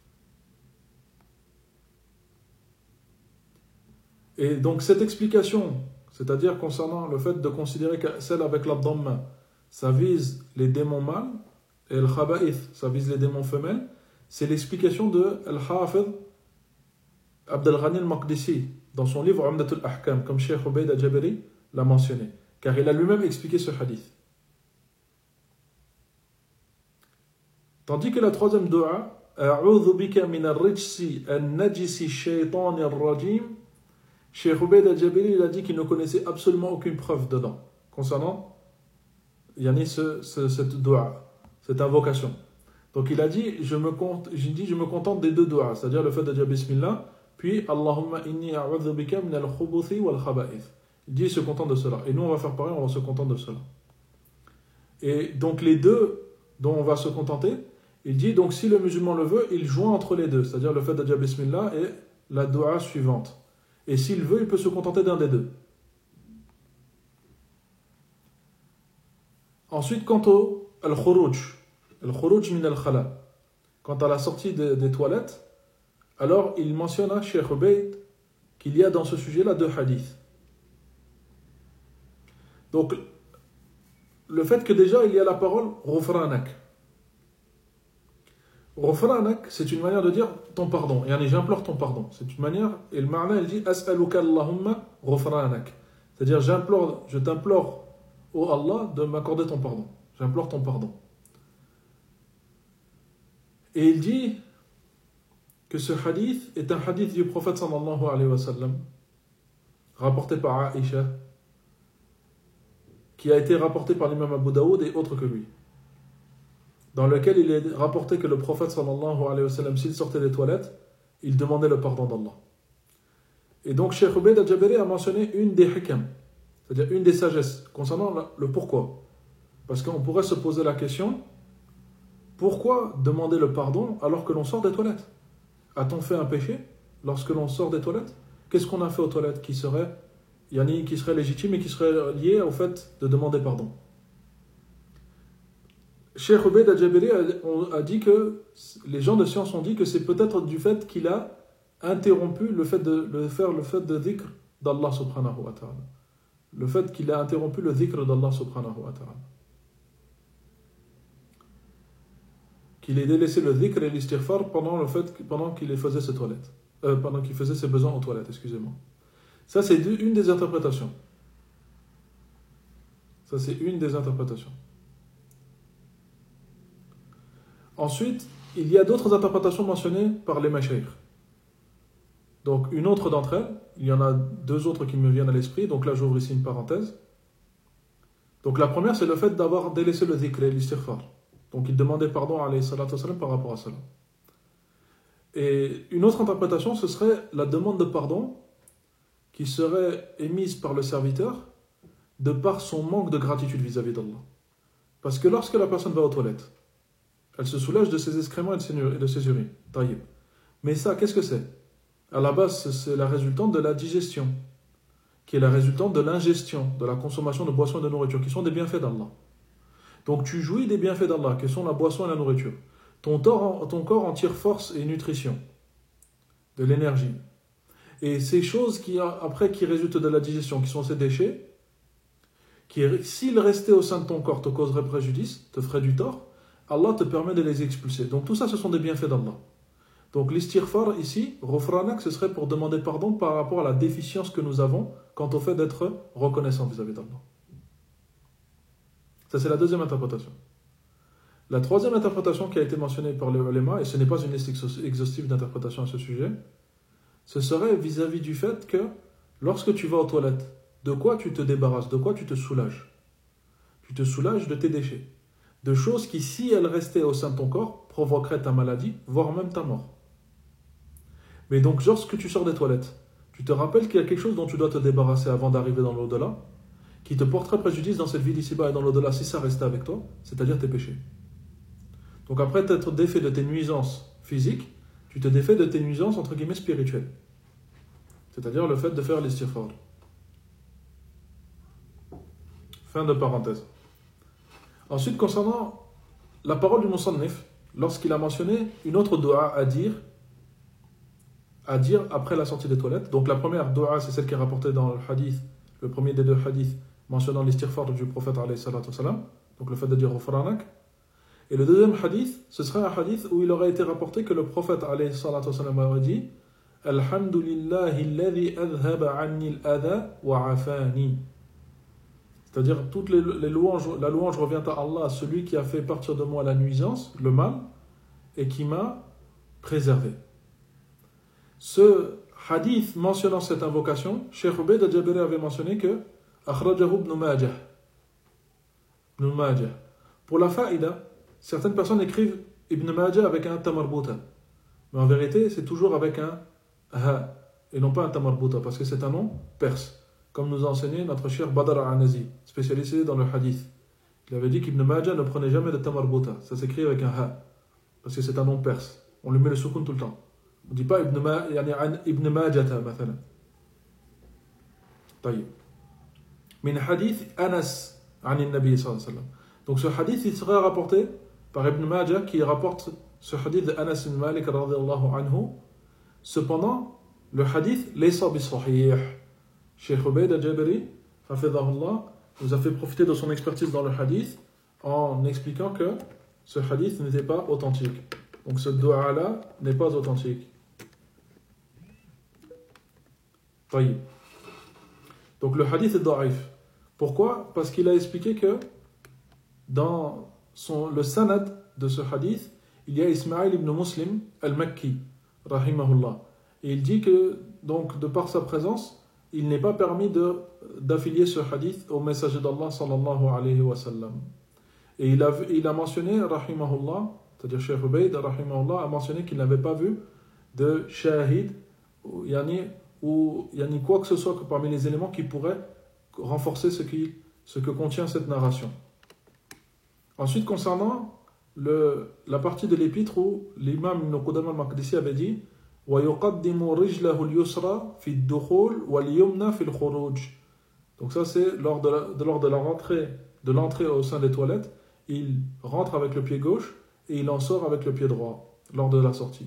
Et donc cette explication, c'est-à-dire concernant le fait de considérer que celle avec la dhamma, ça vise les démons mâles, et le khaba'ith, ça vise les démons femelles, c'est l'explication de Al-Hafidh Abdel Ghani al-Maqdisi dans son livre Umdatul Ahkam, comme Cheikh Ubayd al-Jabiri l'a mentionné, car il a lui-même expliqué ce hadith. Tandis que la troisième dua, A'udhu bika min ar-rijsi an-najisi shaytani ar-rajim, Cheikh Ubayd al-Jabiri il a dit qu'il ne connaissait absolument aucune preuve dedans, concernant cette dua, cette invocation. Donc il a dit, je me contente des deux du'as, c'est-à-dire le fait de dire Bismillah, puis Allahumma inni a'udhu bika min al-khubuthi wal khaba'ith. Il dit, il se contente de cela. Et nous, on va faire pareil, on va se contenter de cela. Et donc les deux dont on va se contenter, il dit, donc si le musulman le veut, il joint entre les deux, c'est-à-dire le fait de dire Bismillah et la du'a suivante. Et s'il veut, il peut se contenter d'un des deux. Ensuite, quant au al-khuruj, al-khuruj min al-khala. Quant à la sortie des toilettes, alors il mentionna, Cheikh Ubayd, qu'il y a dans ce sujet-là deux hadiths. Donc, le fait que déjà il y a la parole Ghufranak. Ghufranak, c'est une manière de dire ton pardon. Yani, j'implore ton pardon. C'est une manière, et le ma'na, il dit As'aluka Allahumma Ghufranak. C'est-à-dire, je t'implore, ô Allah, de m'accorder ton pardon. J'implore ton pardon. Et il dit que ce hadith est un hadith du prophète sallallahu alayhi wa sallam, rapporté par Aïcha, qui a été rapporté par l'imam Abu Daoud et autres que lui, dans lequel il est rapporté que le prophète sallallahu alayhi wa sallam, s'il sortait des toilettes, il demandait le pardon d'Allah. Et donc Cheikh Ubayd al-Jabiri a mentionné une des hikam, c'est-à-dire une des sagesses, concernant le pourquoi. Parce qu'on pourrait se poser la question, pourquoi demander le pardon alors que l'on sort des toilettes? A-t-on fait un péché lorsque l'on sort des toilettes? Qu'est-ce qu'on a fait aux toilettes qui serait légitime et qui serait lié au fait de demander pardon? Cheikh Ubayd al-Jabiri a dit que les gens de science ont dit que c'est peut-être du fait qu'il a interrompu le fait de dhikr d'Allah subhanahu wa ta'ala. Le fait qu'il a interrompu le dhikr d'Allah subhanahu wa ta'ala. Qu'il ait délaissé le dhikr et l'istighfar pendant qu'il faisait ses toilettes. Pendant qu'il faisait ses besoins aux toilettes, excusez-moi. Ça, c'est une des interprétations. Ensuite, il y a d'autres interprétations mentionnées par les mashaykh. Donc, une autre d'entre elles, il y en a deux autres qui me viennent à l'esprit, donc là j'ouvre ici une parenthèse. Donc la première, c'est le fait d'avoir délaissé le dhikr et l'istighfar. Donc il demandait pardon alayhi salatu wassalam par rapport à cela. Et une autre interprétation, ce serait la demande de pardon qui serait émise par le serviteur de par son manque de gratitude vis-à-vis d'Allah. Parce que lorsque la personne va aux toilettes, elle se soulage de ses excréments et de ses urines. Taïb. Mais ça, qu'est-ce que c'est? À la base, c'est la résultante de la digestion, qui est la résultante de l'ingestion, de la consommation de boissons et de nourriture, qui sont des bienfaits d'Allah. Donc tu jouis des bienfaits d'Allah, qui sont la boisson et la nourriture. Ton corps en tire force et nutrition, de l'énergie. Et ces choses qui résultent de la digestion, qui sont ces déchets, qui, s'ils restaient au sein de ton corps, te causeraient préjudice, te feraient du tort, Allah te permet de les expulser. Donc tout ça, ce sont des bienfaits d'Allah. Donc l'istighfar ici, Ghufranak, ce serait pour demander pardon par rapport à la déficience que nous avons quant au fait d'être reconnaissant vis-à-vis d'Allah. Ça, c'est la deuxième interprétation. La troisième interprétation qui a été mentionnée par les ulama, et ce n'est pas une liste exhaustive d'interprétation à ce sujet, ce serait vis-à-vis du fait que lorsque tu vas aux toilettes, de quoi tu te débarrasses, de quoi tu te soulages? Tu te soulages de tes déchets, de choses qui, si elles restaient au sein de ton corps, provoqueraient ta maladie, voire même ta mort. Mais donc, lorsque tu sors des toilettes, tu te rappelles qu'il y a quelque chose dont tu dois te débarrasser avant d'arriver dans l'au-delà, qui te porterait préjudice dans cette vie d'ici-bas et dans l'au-delà si ça restait avec toi, c'est-à-dire tes péchés. Donc après t'être défait de tes nuisances physiques, tu te défais de tes nuisances entre guillemets spirituelles. C'est-à-dire le fait de faire l'istighfar. Fin de parenthèse. Ensuite, concernant la parole du Musannif, lorsqu'il a mentionné une autre dua à dire après la sortie des toilettes. Donc la première dua, c'est celle qui est rapportée dans le hadith, le premier des deux hadiths mentionnant l'istighfar du prophète alayhi salatu wassalam, donc le fait de dire Ghufranak. Et le deuxième hadith, ce serait un hadith où il aurait été rapporté que le prophète alayhi salatu wassalam aurait dit Alhamdulillahi alladhi adhaba anni al-adha wa afani. C'est-à-dire toutes les louanges, la louange revient à Allah, celui qui a fait partir de moi la nuisance, le mal, et qui m'a préservé. Ce hadith mentionnant cette invocation, Cheikh Ubayd al-Jabiri avait mentionné que Akhrajahu ibn Majah. Ibn Majah. Pour la faïda, certaines personnes écrivent Ibn Majah avec un tamarbuta. Mais en vérité, c'est toujours avec un ha, et non pas un tamarbuta, parce que c'est un nom perse. Comme nous a enseigné notre cher Badr al-Anazi, spécialisé dans le hadith. Il avait dit qu'Ibn Majah ne prenait jamais de tamarbuta. Ça s'écrit avec un ha, parce que c'est un nom perse. On lui met le soukoun tout le temps. On ne dit pas Ibn Majata, مثلا. طيب. Min hadith Anas عن النبي صلى الله عليه وسلم. Donc ce hadith, il sera rapporté par Ibn Majah, qui rapporte ce hadith de Anas ibn Malik radiyallahu anhu. Cependant, le hadith laysa bi sahih. Cheikh Ubayd al-Jabiri, hafidhahullah, nous a fait profiter de son expertise dans le hadith en expliquant que ce hadith n'était pas authentique. Donc ce dua-là n'est pas authentique. طيب. Donc le hadith est da'if. Pourquoi? Parce qu'il a expliqué que dans le sanad de ce hadith, il y a Ismaïl ibn Muslim al-Makki, rahimahullah. Et il dit que, donc, de par sa présence, il n'est pas permis d'affilier ce hadith au messager d'Allah sallallahu alayhi wa sallam. Et il a mentionné, rahimahullah, c'est-à-dire Cheikh Ubayd, rahimahullah, a mentionné qu'il n'avait pas vu de shahid, ou quoi que ce soit que parmi les éléments qui pourraient renforcer ce que contient cette narration. Ensuite, concernant la partie de l'épître où l'imam Ibn Qudama al-Maqdisi avait dit وَيُقَدِّمُ رِجْلَهُ الْيُسْرَى فِي الدُّخُولِ وَالْيُمْنَى فِي الْخُرُوجِ. Donc ça c'est lors de l'entrée au sein des toilettes, il rentre avec le pied gauche et il en sort avec le pied droit lors de la sortie.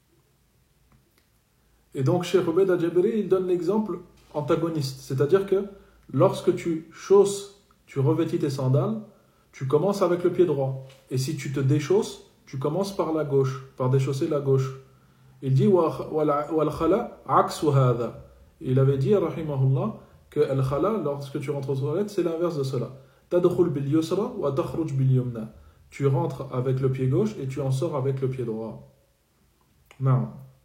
Et donc Cheikh Ubayd al-Jabiri, il donne l'exemple antagoniste, c'est-à-dire que lorsque tu revêtis tes sandales, tu commences avec le pied droit. Et si tu te déchausses, tu commences par la gauche, par déchausser la gauche. Il dit wal-khala aksu hadha. Il avait dit rahimahullah que al-khala, lorsque tu rentres aux toilettes, c'est l'inverse de cela. Tadkhul bil yusra wa takhruj bil yumna. Tu rentres avec le pied gauche et tu en sors avec le pied droit. Non.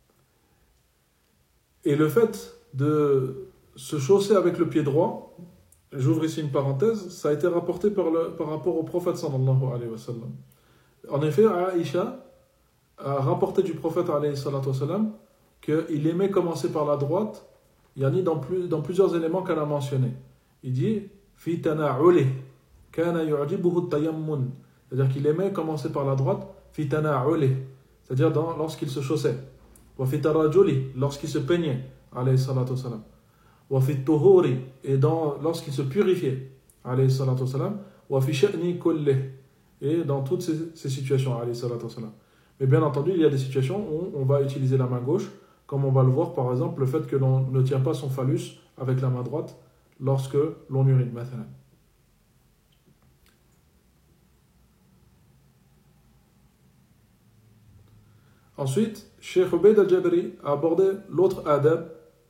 Et le fait de se chausser avec le pied droit, j'ouvre ici une parenthèse, ça a été rapporté par rapport au prophète sallallahu alayhi wa sallam. En effet, Aïcha a rapporté du prophète alayhi salatu wa sallam qu'il aimait commencer par la droite, dans plusieurs éléments qu'elle a mentionnés. Il dit fi tana'uli kana yu'jibuhu at-tayammun, c'est-à-dire qu'il aimait commencer par la droite, fi tana'uli, c'est-à-dire lorsqu'il se chaussait, wa fi tarajuli, lorsqu'il se peignait alayhi salatu wa sallam, wa fi tuhuri, et lorsqu'il se purifiait alayhi salatu wa sallam, wa fi sha'ni kullih, et dans toutes ces situations alayhi salatu wa sallam. Mais bien entendu, il y a des situations où on va utiliser la main gauche, comme on va le voir par exemple le fait que l'on ne tient pas son phallus avec la main droite lorsque l'on urine. Mathalan. Ensuite, Cheikh Ubayd al-Jabiri a abordé l'autre adab,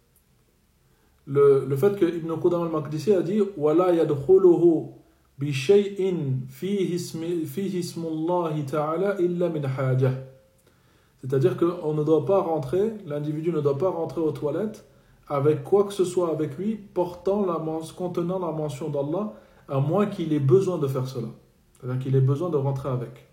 le fait que Ibn Qudama al-Maqdisi a dit وَلَا يَدْخُلُهُ بِشَيْءٍ فِيهِ اسْمُ اللَّهِ تَعَالَى إِلَّا مِنْ حَاجَةٍ. C'est-à-dire que l'individu ne doit pas rentrer aux toilettes avec quoi que ce soit avec lui contenant la mention d'Allah, à moins qu'il ait besoin de faire cela. C'est-à-dire qu'il ait besoin de rentrer avec.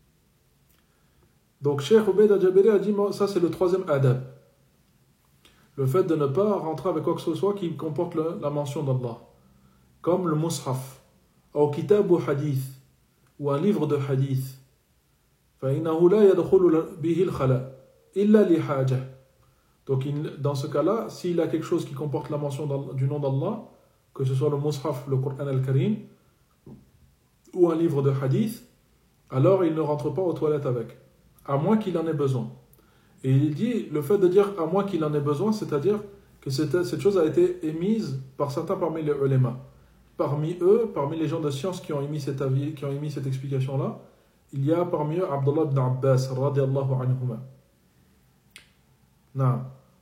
Donc Cheikh Ubayd al-Jabiri a dit, ça c'est le troisième adab. le fait de ne pas rentrer avec quoi que ce soit qui comporte la mention d'Allah, comme le mushaf, ou kitab ou hadith, ou un livre de hadith. فإنه لا يدخل به الخلاء إلا لحاجة. Donc dans ce cas-là, s'il a quelque chose qui comporte la mention du nom d'Allah, que ce soit le mushaf, le Coran al-Karim, ou un livre de hadith, alors il ne rentre pas aux toilettes avec, à moins qu'il en ait besoin. Et il dit, le fait de dire à moins qu'il en ait besoin, c'est-à-dire que cette chose a été émise par certains parmi les ulama. Parmi eux, parmi les gens de science qui ont émis cet avis, qui ont émis cette explication-là, il y a parmi eux Abdullah ibn Abbas, radiyallahu anhuma. Non.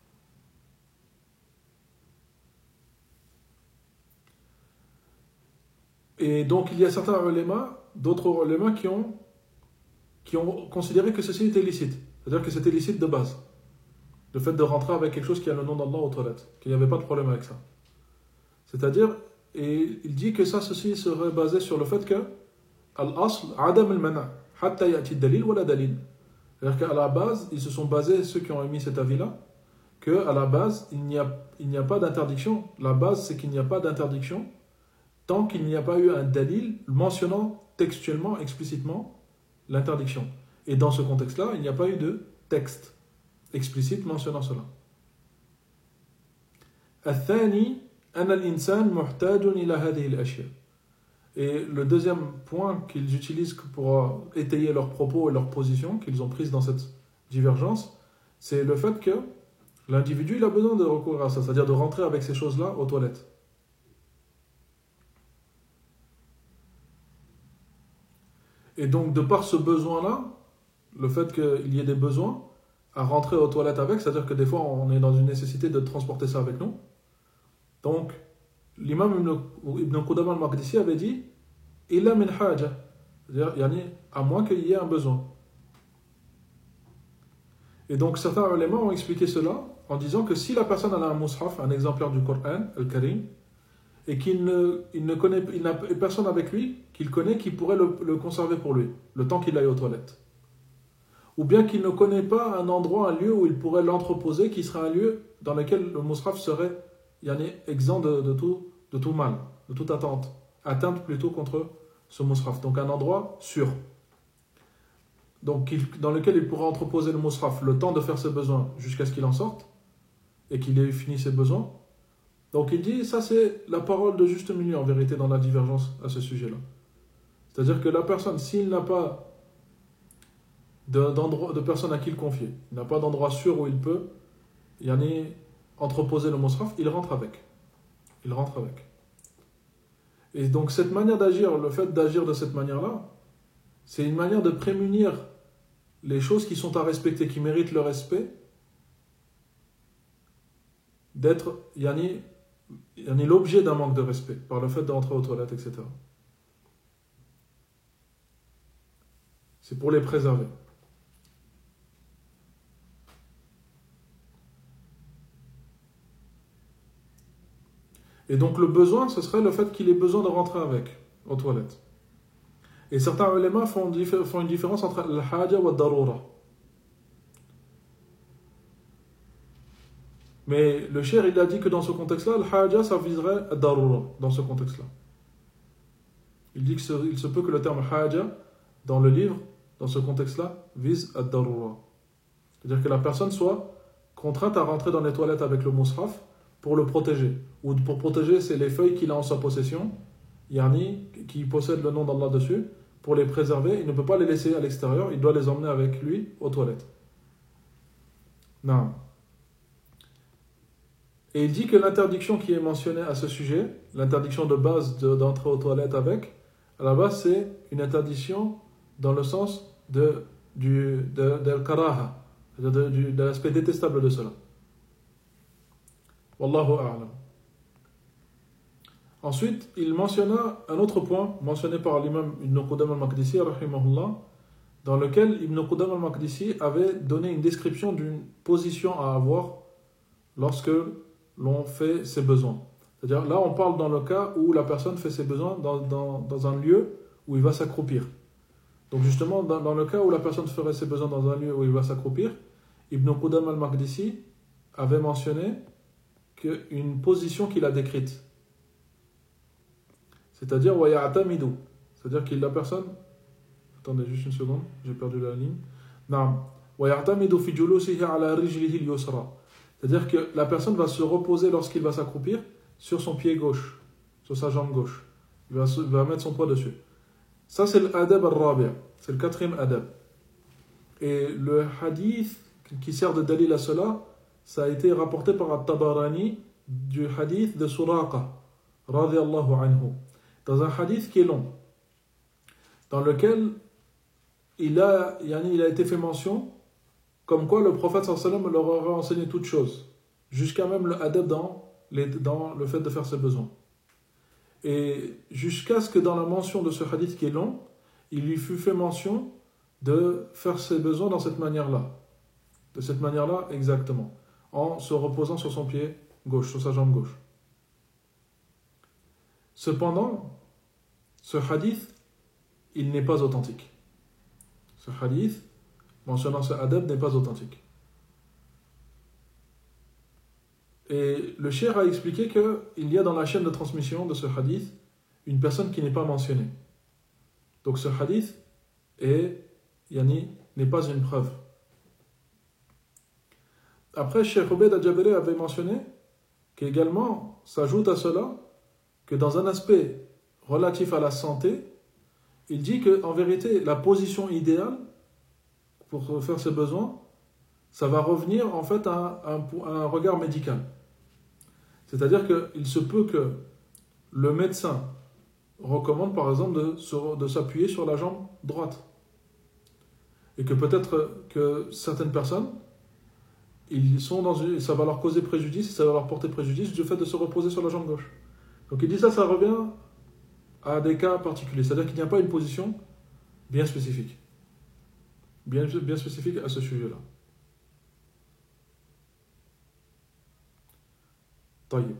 Et donc il y a certains ulama, d'autres ulama qui ont considéré que ceci était licite. C'est-à-dire que c'était licite de base. Le fait de rentrer avec quelque chose qui a le nom d'Allah aux toilettes. Qu'il n'y avait pas de problème avec ça. C'est-à-dire, et il dit que ceci serait basé sur le fait que Al-Asl, Adam al-Mana, Hatta ya'ti dalil wa la dalil. C'est-à-dire qu'à la base, ils se sont basés, ceux qui ont émis cet avis-là, qu'à la base, il n'y a pas d'interdiction. La base, c'est qu'il n'y a pas d'interdiction tant qu'il n'y a pas eu un dalil mentionnant textuellement, explicitement, l'interdiction. Et dans ce contexte-là, il n'y a pas eu de texte explicite mentionnant cela. الثاني أن الإنسان محتاج إلى هذه الأشياء. Et le deuxième point qu'ils utilisent pour étayer leurs propos et leurs positions qu'ils ont prises dans cette divergence, c'est le fait que l'individu il a besoin de recourir à ça, c'est-à-dire de rentrer avec ces choses-là aux toilettes. Et donc, de par ce besoin-là, le fait qu'il y ait des besoins à rentrer aux toilettes avec, c'est-à-dire que des fois, on est dans une nécessité de transporter ça avec nous. Donc, l'imam Ibn Qudama al-Maqdisi avait dit « Illa min haja », c'est-à-dire à moins qu'il y ait un besoin. Et donc, certains ulama ont expliqué cela en disant que si la personne a un mushaf, un exemplaire du Coran, al-Karim, et qu'il n'a personne avec lui qu'il connaît qui pourrait le conserver pour lui, le temps qu'il aille aux toilettes. Ou bien qu'il ne connaît pas un endroit, un lieu où il pourrait l'entreposer, qui serait un lieu dans lequel le mushaf serait exempt de tout mal, de toute atteinte plutôt contre ce mushaf. Donc un endroit sûr. Donc dans lequel il pourra entreposer le mushaf le temps de faire ses besoins jusqu'à ce qu'il en sorte et qu'il ait fini ses besoins. Donc il dit, ça c'est la parole de juste milieu en vérité dans la divergence à ce sujet-là. C'est-à-dire que la personne, s'il n'a pas de personne à qui le confier, il n'a pas d'endroit sûr où il peut entreposer le mushaf, il rentre avec. Il rentre avec. Et donc cette manière d'agir, le fait d'agir de cette manière-là, c'est une manière de prémunir les choses qui sont à respecter, qui méritent le respect, d'être l'objet d'un manque de respect, par le fait d'entrer aux toilettes, etc. C'est pour les préserver. Et donc le besoin, ce serait le fait qu'il ait besoin de rentrer avec, aux toilettes. Et certains ulama font une différence entre al-haja wa al-darura. Mais le cheikh, il a dit que dans ce contexte-là, al-haja, ça viserait al-darura, dans ce contexte-là. Il dit qu'il se peut que le terme haja, dans le livre, dans ce contexte-là, vise al-darura. C'est-à-dire que la personne soit contrainte à rentrer dans les toilettes avec le mushaf pour le protéger. Ou pour protéger, c'est les feuilles qu'il a en sa possession, qui possèdent le nom d'Allah dessus, pour les préserver. Il ne peut pas les laisser à l'extérieur, il doit les emmener avec lui aux toilettes. Non. Et il dit que l'interdiction qui est mentionnée à ce sujet, l'interdiction de base d'entrer aux toilettes avec, à la base c'est une interdiction dans le sens de karaha, de l'aspect détestable de cela. Wallahu a'lam. Ensuite, il mentionna un autre point mentionné par l'imam Ibn Qudama al-Maqdisi, rahimahullah, dans lequel Ibn Qudama al-Maqdisi avait donné une description d'une position à avoir lorsque l'on fait ses besoins. C'est-à-dire, là, on parle dans le cas où la personne fait ses besoins dans un lieu où il va s'accroupir. Donc, justement, dans le cas où la personne ferait ses besoins dans un lieu où il va s'accroupir, Ibn Qudama al-Maqdisi avait mentionné qu'une position qu'il a décrite. C'est-à-dire, wa ya'tamidu. C'est-à-dire que la personne. Attendez juste une seconde, j'ai perdu la ligne. Naam. Wa ya'tamidu fi julusihi ala rijlihi al-yusra. C'est-à-dire que la personne va se reposer lorsqu'il va s'accroupir sur son pied gauche, sur sa jambe gauche. Il va mettre son poids dessus. Ça, c'est l'adab al-rabi'. C'est le quatrième adab. Et le hadith qui sert de dalil à cela, ça a été rapporté par At-Tabarani du hadith de Suraqa, radiyallahu anhu. Dans un hadith qui est long, dans lequel il a été fait mention comme quoi le prophète sallallahu alayhi wa sallam leur aurait enseigné toutes choses, jusqu'à même le adab dans le fait de faire ses besoins. Et jusqu'à ce que dans la mention de ce hadith qui est long, il lui fut fait mention de faire ses besoins dans cette manière-là. De cette manière-là, exactement. En se reposant sur son pied gauche, sur sa jambe gauche. Cependant, ce hadith, il n'est pas authentique. Ce hadith, mentionnant ce adab, n'est pas authentique. Et le cheikh a expliqué qu'il y a dans la chaîne de transmission de ce hadith une personne qui n'est pas mentionnée. Donc ce hadith n'est pas une preuve. Après, Cheikh Ubayd al-Jabiri avait mentionné qu'également s'ajoute à cela que dans un aspect relatif à la santé, il dit qu'en vérité, la position idéale pour faire ses besoins, ça va revenir en fait à un regard médical. C'est-à-dire qu'il se peut que le médecin recommande par exemple de s'appuyer sur la jambe droite. Et que peut-être que certaines personnes, ça va leur causer préjudice, ça va leur porter préjudice du fait de se reposer sur la jambe gauche. Donc il dit ça revient à des cas particuliers. C'est-à-dire qu'il n'y a pas une position bien spécifique. Bien spécifique à ce sujet-là. طيب.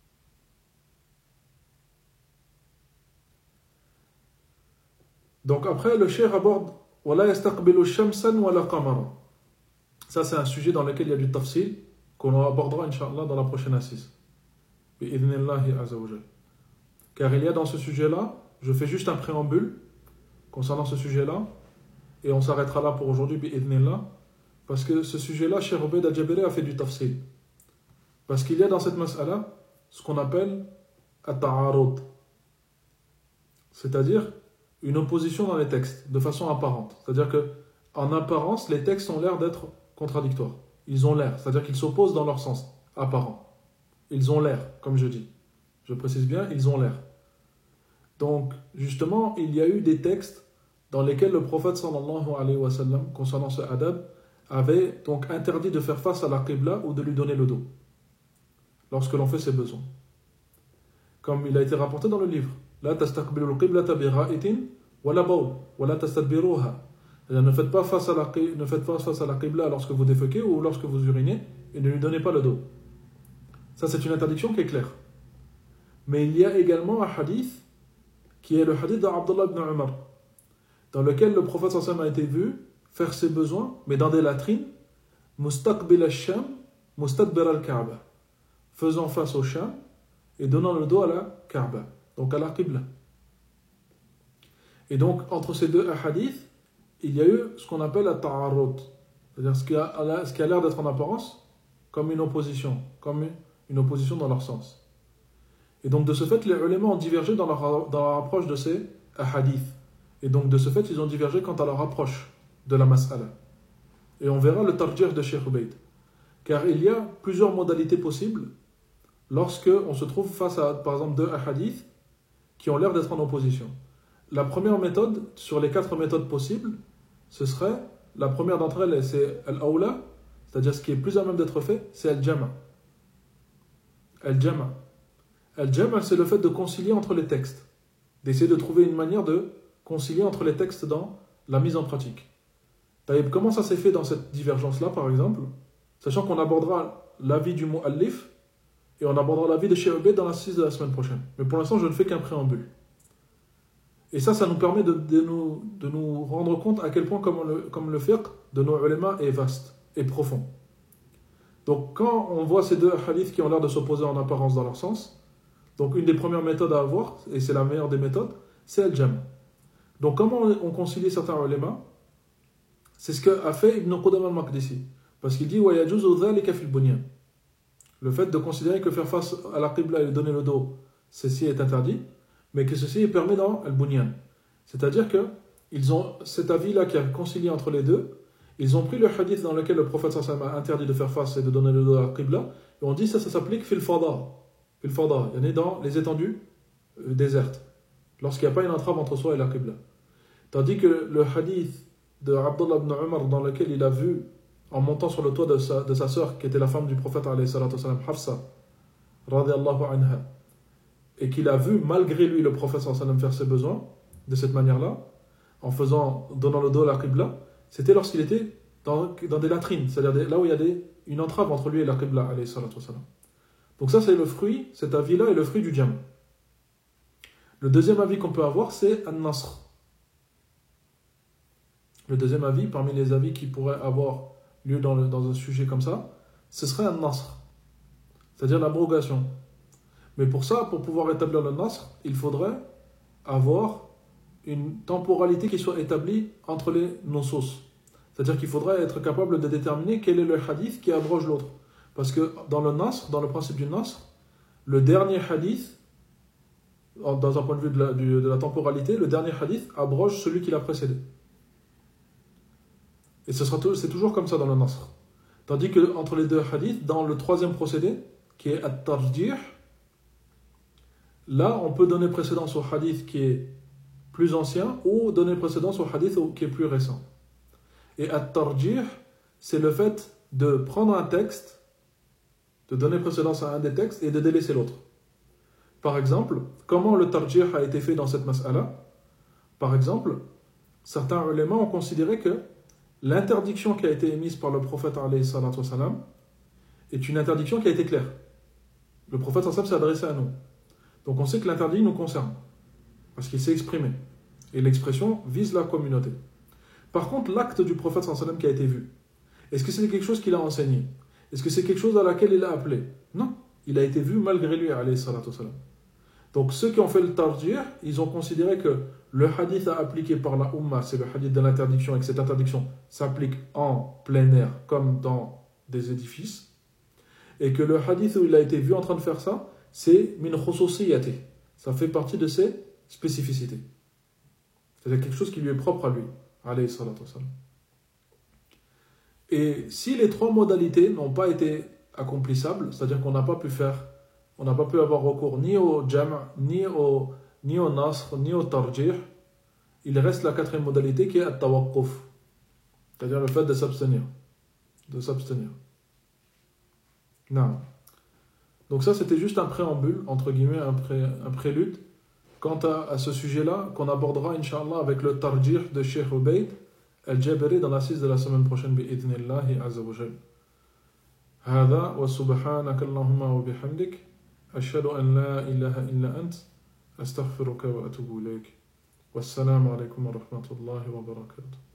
Donc après, le cheikh aborde وَلَا يَسْتَقْبِلُ شَمْسًا وَلَا قَمَرًا. Ça, c'est un sujet dans lequel il y a du tafsil qu'on abordera, Inch'Allah, dans la prochaine assise. Bi'idhnillahi azza wa jal. Car il y a dans ce sujet-là, je fais juste un préambule concernant ce sujet-là, et on s'arrêtera là pour aujourd'hui, bi'idhnillah, parce que ce sujet-là, Cheikh Ubayd al-Jabiri a fait du tafsil. Parce qu'il y a dans cette mas'ala ce qu'on appelle at-ta'arud, c'est-à-dire une opposition dans les textes, de façon apparente. C'est-à-dire qu'en apparence, les textes ont l'air d'être contradictoires. Ils ont l'air, c'est-à-dire qu'ils s'opposent dans leur sens apparent. Ils ont l'air, comme je dis. Je précise bien, ils ont l'air. Donc, justement, il y a eu des textes dans lesquels le prophète sallallahu alayhi wa sallam, concernant ce adab, avait donc interdit de faire face à la qibla ou de lui donner le dos lorsque l'on fait ses besoins. Comme il a été rapporté dans le livre. La tastaqbilu al-qiblata bi ra'itin wa la bawl wa la tastadbiruha. Ne faites pas face à la qibla lorsque vous déféquez ou lorsque vous urinez et ne lui donnez pas le dos. Ça, c'est une interdiction qui est claire. Mais il y a également un hadith qui est le hadith d'Abdullah ibn Umar, dans lequel le prophète sallallahu alayhi wa sallam a été vu faire ses besoins, mais dans des latrines, mustaqbil al-sham, mustadbir al-Kaaba, faisant face au Sham et donnant le dos à la Kaaba, donc à la Qibla. Et donc, entre ces deux hadiths, il y a eu ce qu'on appelle la ta'arud, c'est-à-dire ce qui a l'air d'être en apparence comme une opposition dans leur sens. Et donc, de ce fait, les ulémas ont divergé dans leur approche de ces hadiths. Et donc, de ce fait, ils ont divergé quant à leur approche de la mas'ala. Et on verra le tarjih de Cheikh Ubayd. Car il y a plusieurs modalités possibles lorsque on se trouve face à, par exemple, deux hadiths qui ont l'air d'être en opposition. La première méthode, sur les 4 méthodes possibles, ce serait, la première d'entre elles, c'est al-awla, c'est-à-dire ce qui est plus à même d'être fait, c'est al-jama'. Al-jama'. Al-jama', c'est le fait de concilier entre les textes, d'essayer de trouver une manière de concilier entre les textes dans la mise en pratique. D'ailleurs, comment ça s'est fait dans cette divergence-là, par exemple, sachant qu'on abordera l'avis du mu'allif et on abordera l'avis de Cheikh Ubayd dans l'assise de la semaine prochaine. Mais pour l'instant, je ne fais qu'un préambule. Et ça nous permet de nous rendre compte à quel point comme le fiqh de nos ulama est vaste et profond. Donc quand on voit ces deux hadiths qui ont l'air de s'opposer en apparence dans leur sens, donc une des premières méthodes à avoir, et c'est la meilleure des méthodes, c'est al-jam'. Donc comment on concilie certains ulémas? C'est ce qu'a fait Ibn Qudam al-Maqdisi. Parce qu'il dit وَيَجُوزُ ذَلِكَ فِي الْبُنْيَانِ. Le fait de considérer que faire face à la qibla et donner le dos, ceci est interdit, mais que ceci est permis dans al-bunyan. C'est-à-dire que ils ont cet avis-là qui a concilié entre les deux. Ils ont pris le hadith dans lequel le prophète sallallahu alayhi wa sallam a interdit de faire face et de donner le dos à la qibla, et on dit ça s'applique fil fada. Fil fada, il y en a dans les étendues désertes, lorsqu'il n'y a pas une entrave entre soi et la qibla. Tandis que le hadith de Abdullah ibn Umar dans lequel il a vu, en montant sur le toit de sa sœur, qui était la femme du prophète alayhi salatu wa sallam, Hafsa, radiyallahu anha, et qu'il a vu malgré lui le prophète sallallahu alayhi wa sallam faire ses besoins de cette manière-là, en donnant le dos à la qibla, c'était lorsqu'il était dans des latrines, c'est-à-dire là où il y a une entrave entre lui et la qibla alayhi salatu wa sallam. Donc ça c'est le fruit, cet avis-là est le fruit du jam'. Le deuxième avis qu'on peut avoir, c'est an-nasr. Le deuxième avis, parmi les avis qui pourraient avoir lieu dans un sujet comme ça, ce serait un nasr, c'est-à-dire l'abrogation. Mais pour ça, pour pouvoir établir le nasr, il faudrait avoir une temporalité qui soit établie entre les nusus. C'est-à-dire qu'il faudrait être capable de déterminer quel est le hadith qui abroge l'autre. Parce que dans le nasr, dans le principe du nasr, le dernier hadith, dans un point de vue de la temporalité, le dernier hadith abroge celui qui l'a précédé. Et c'est toujours comme ça dans le nasr. Tandis que entre les deux hadiths, dans le troisième procédé, qui est at-tarjih, là on peut donner précédence au hadith qui est plus ancien ou donner précédence au hadith qui est plus récent. Et at-tarjih, c'est le fait de prendre un texte, de donner précédence à un des textes et de délaisser l'autre. Par exemple, comment le tarjih a été fait dans cette mas'ala? Par exemple, certains ulémas ont considéré que l'interdiction qui a été émise par le prophète alayhi salatu wa salam est une interdiction qui a été claire. Le prophète sallallahu alayhi wa sallam s'est adressé à nous. Donc on sait que l'interdit nous concerne, parce qu'il s'est exprimé. Et l'expression vise la communauté. Par contre, l'acte du prophète sallallahu alayhi wa sallam qui a été vu, est-ce que c'est quelque chose qu'il a enseigné? Est-ce que c'est quelque chose à laquelle il a appelé? Non, il a été vu malgré lui alayhi salatu wa salam. Donc ceux qui ont fait le tarjih, ils ont considéré que le hadith à appliquer par la Ummah, c'est le hadith de l'interdiction, et que cette interdiction s'applique en plein air comme dans des édifices, et que le hadith où il a été vu en train de faire ça, c'est min khususiyati, ça fait partie de ses spécificités. C'est quelque chose qui lui est propre à lui, alayhi salatu wa salam. Et si les trois modalités n'ont pas été accomplissables, c'est-à-dire qu'on n'a pas pu avoir recours ni au jam', ni au nasr, ni au tarjih, il reste la quatrième modalité qui est at-tawaqquf, c'est-à-dire le fait de s'abstenir. Non. Donc ça c'était juste un préambule, entre guillemets, un prélude, quant à ce sujet-là, qu'on abordera, Inch'Allah, avec le tarjih de Cheikh Ubayd al-Jabari dans l'assise de la semaine prochaine, bi'idhnillahi azza wa jal. هذا وسبحانك اللهم وبحمدك أشهد أن لا إله إلا أنت أستغفرك وأتوب إليك والسلام عليكم ورحمة الله وبركاته.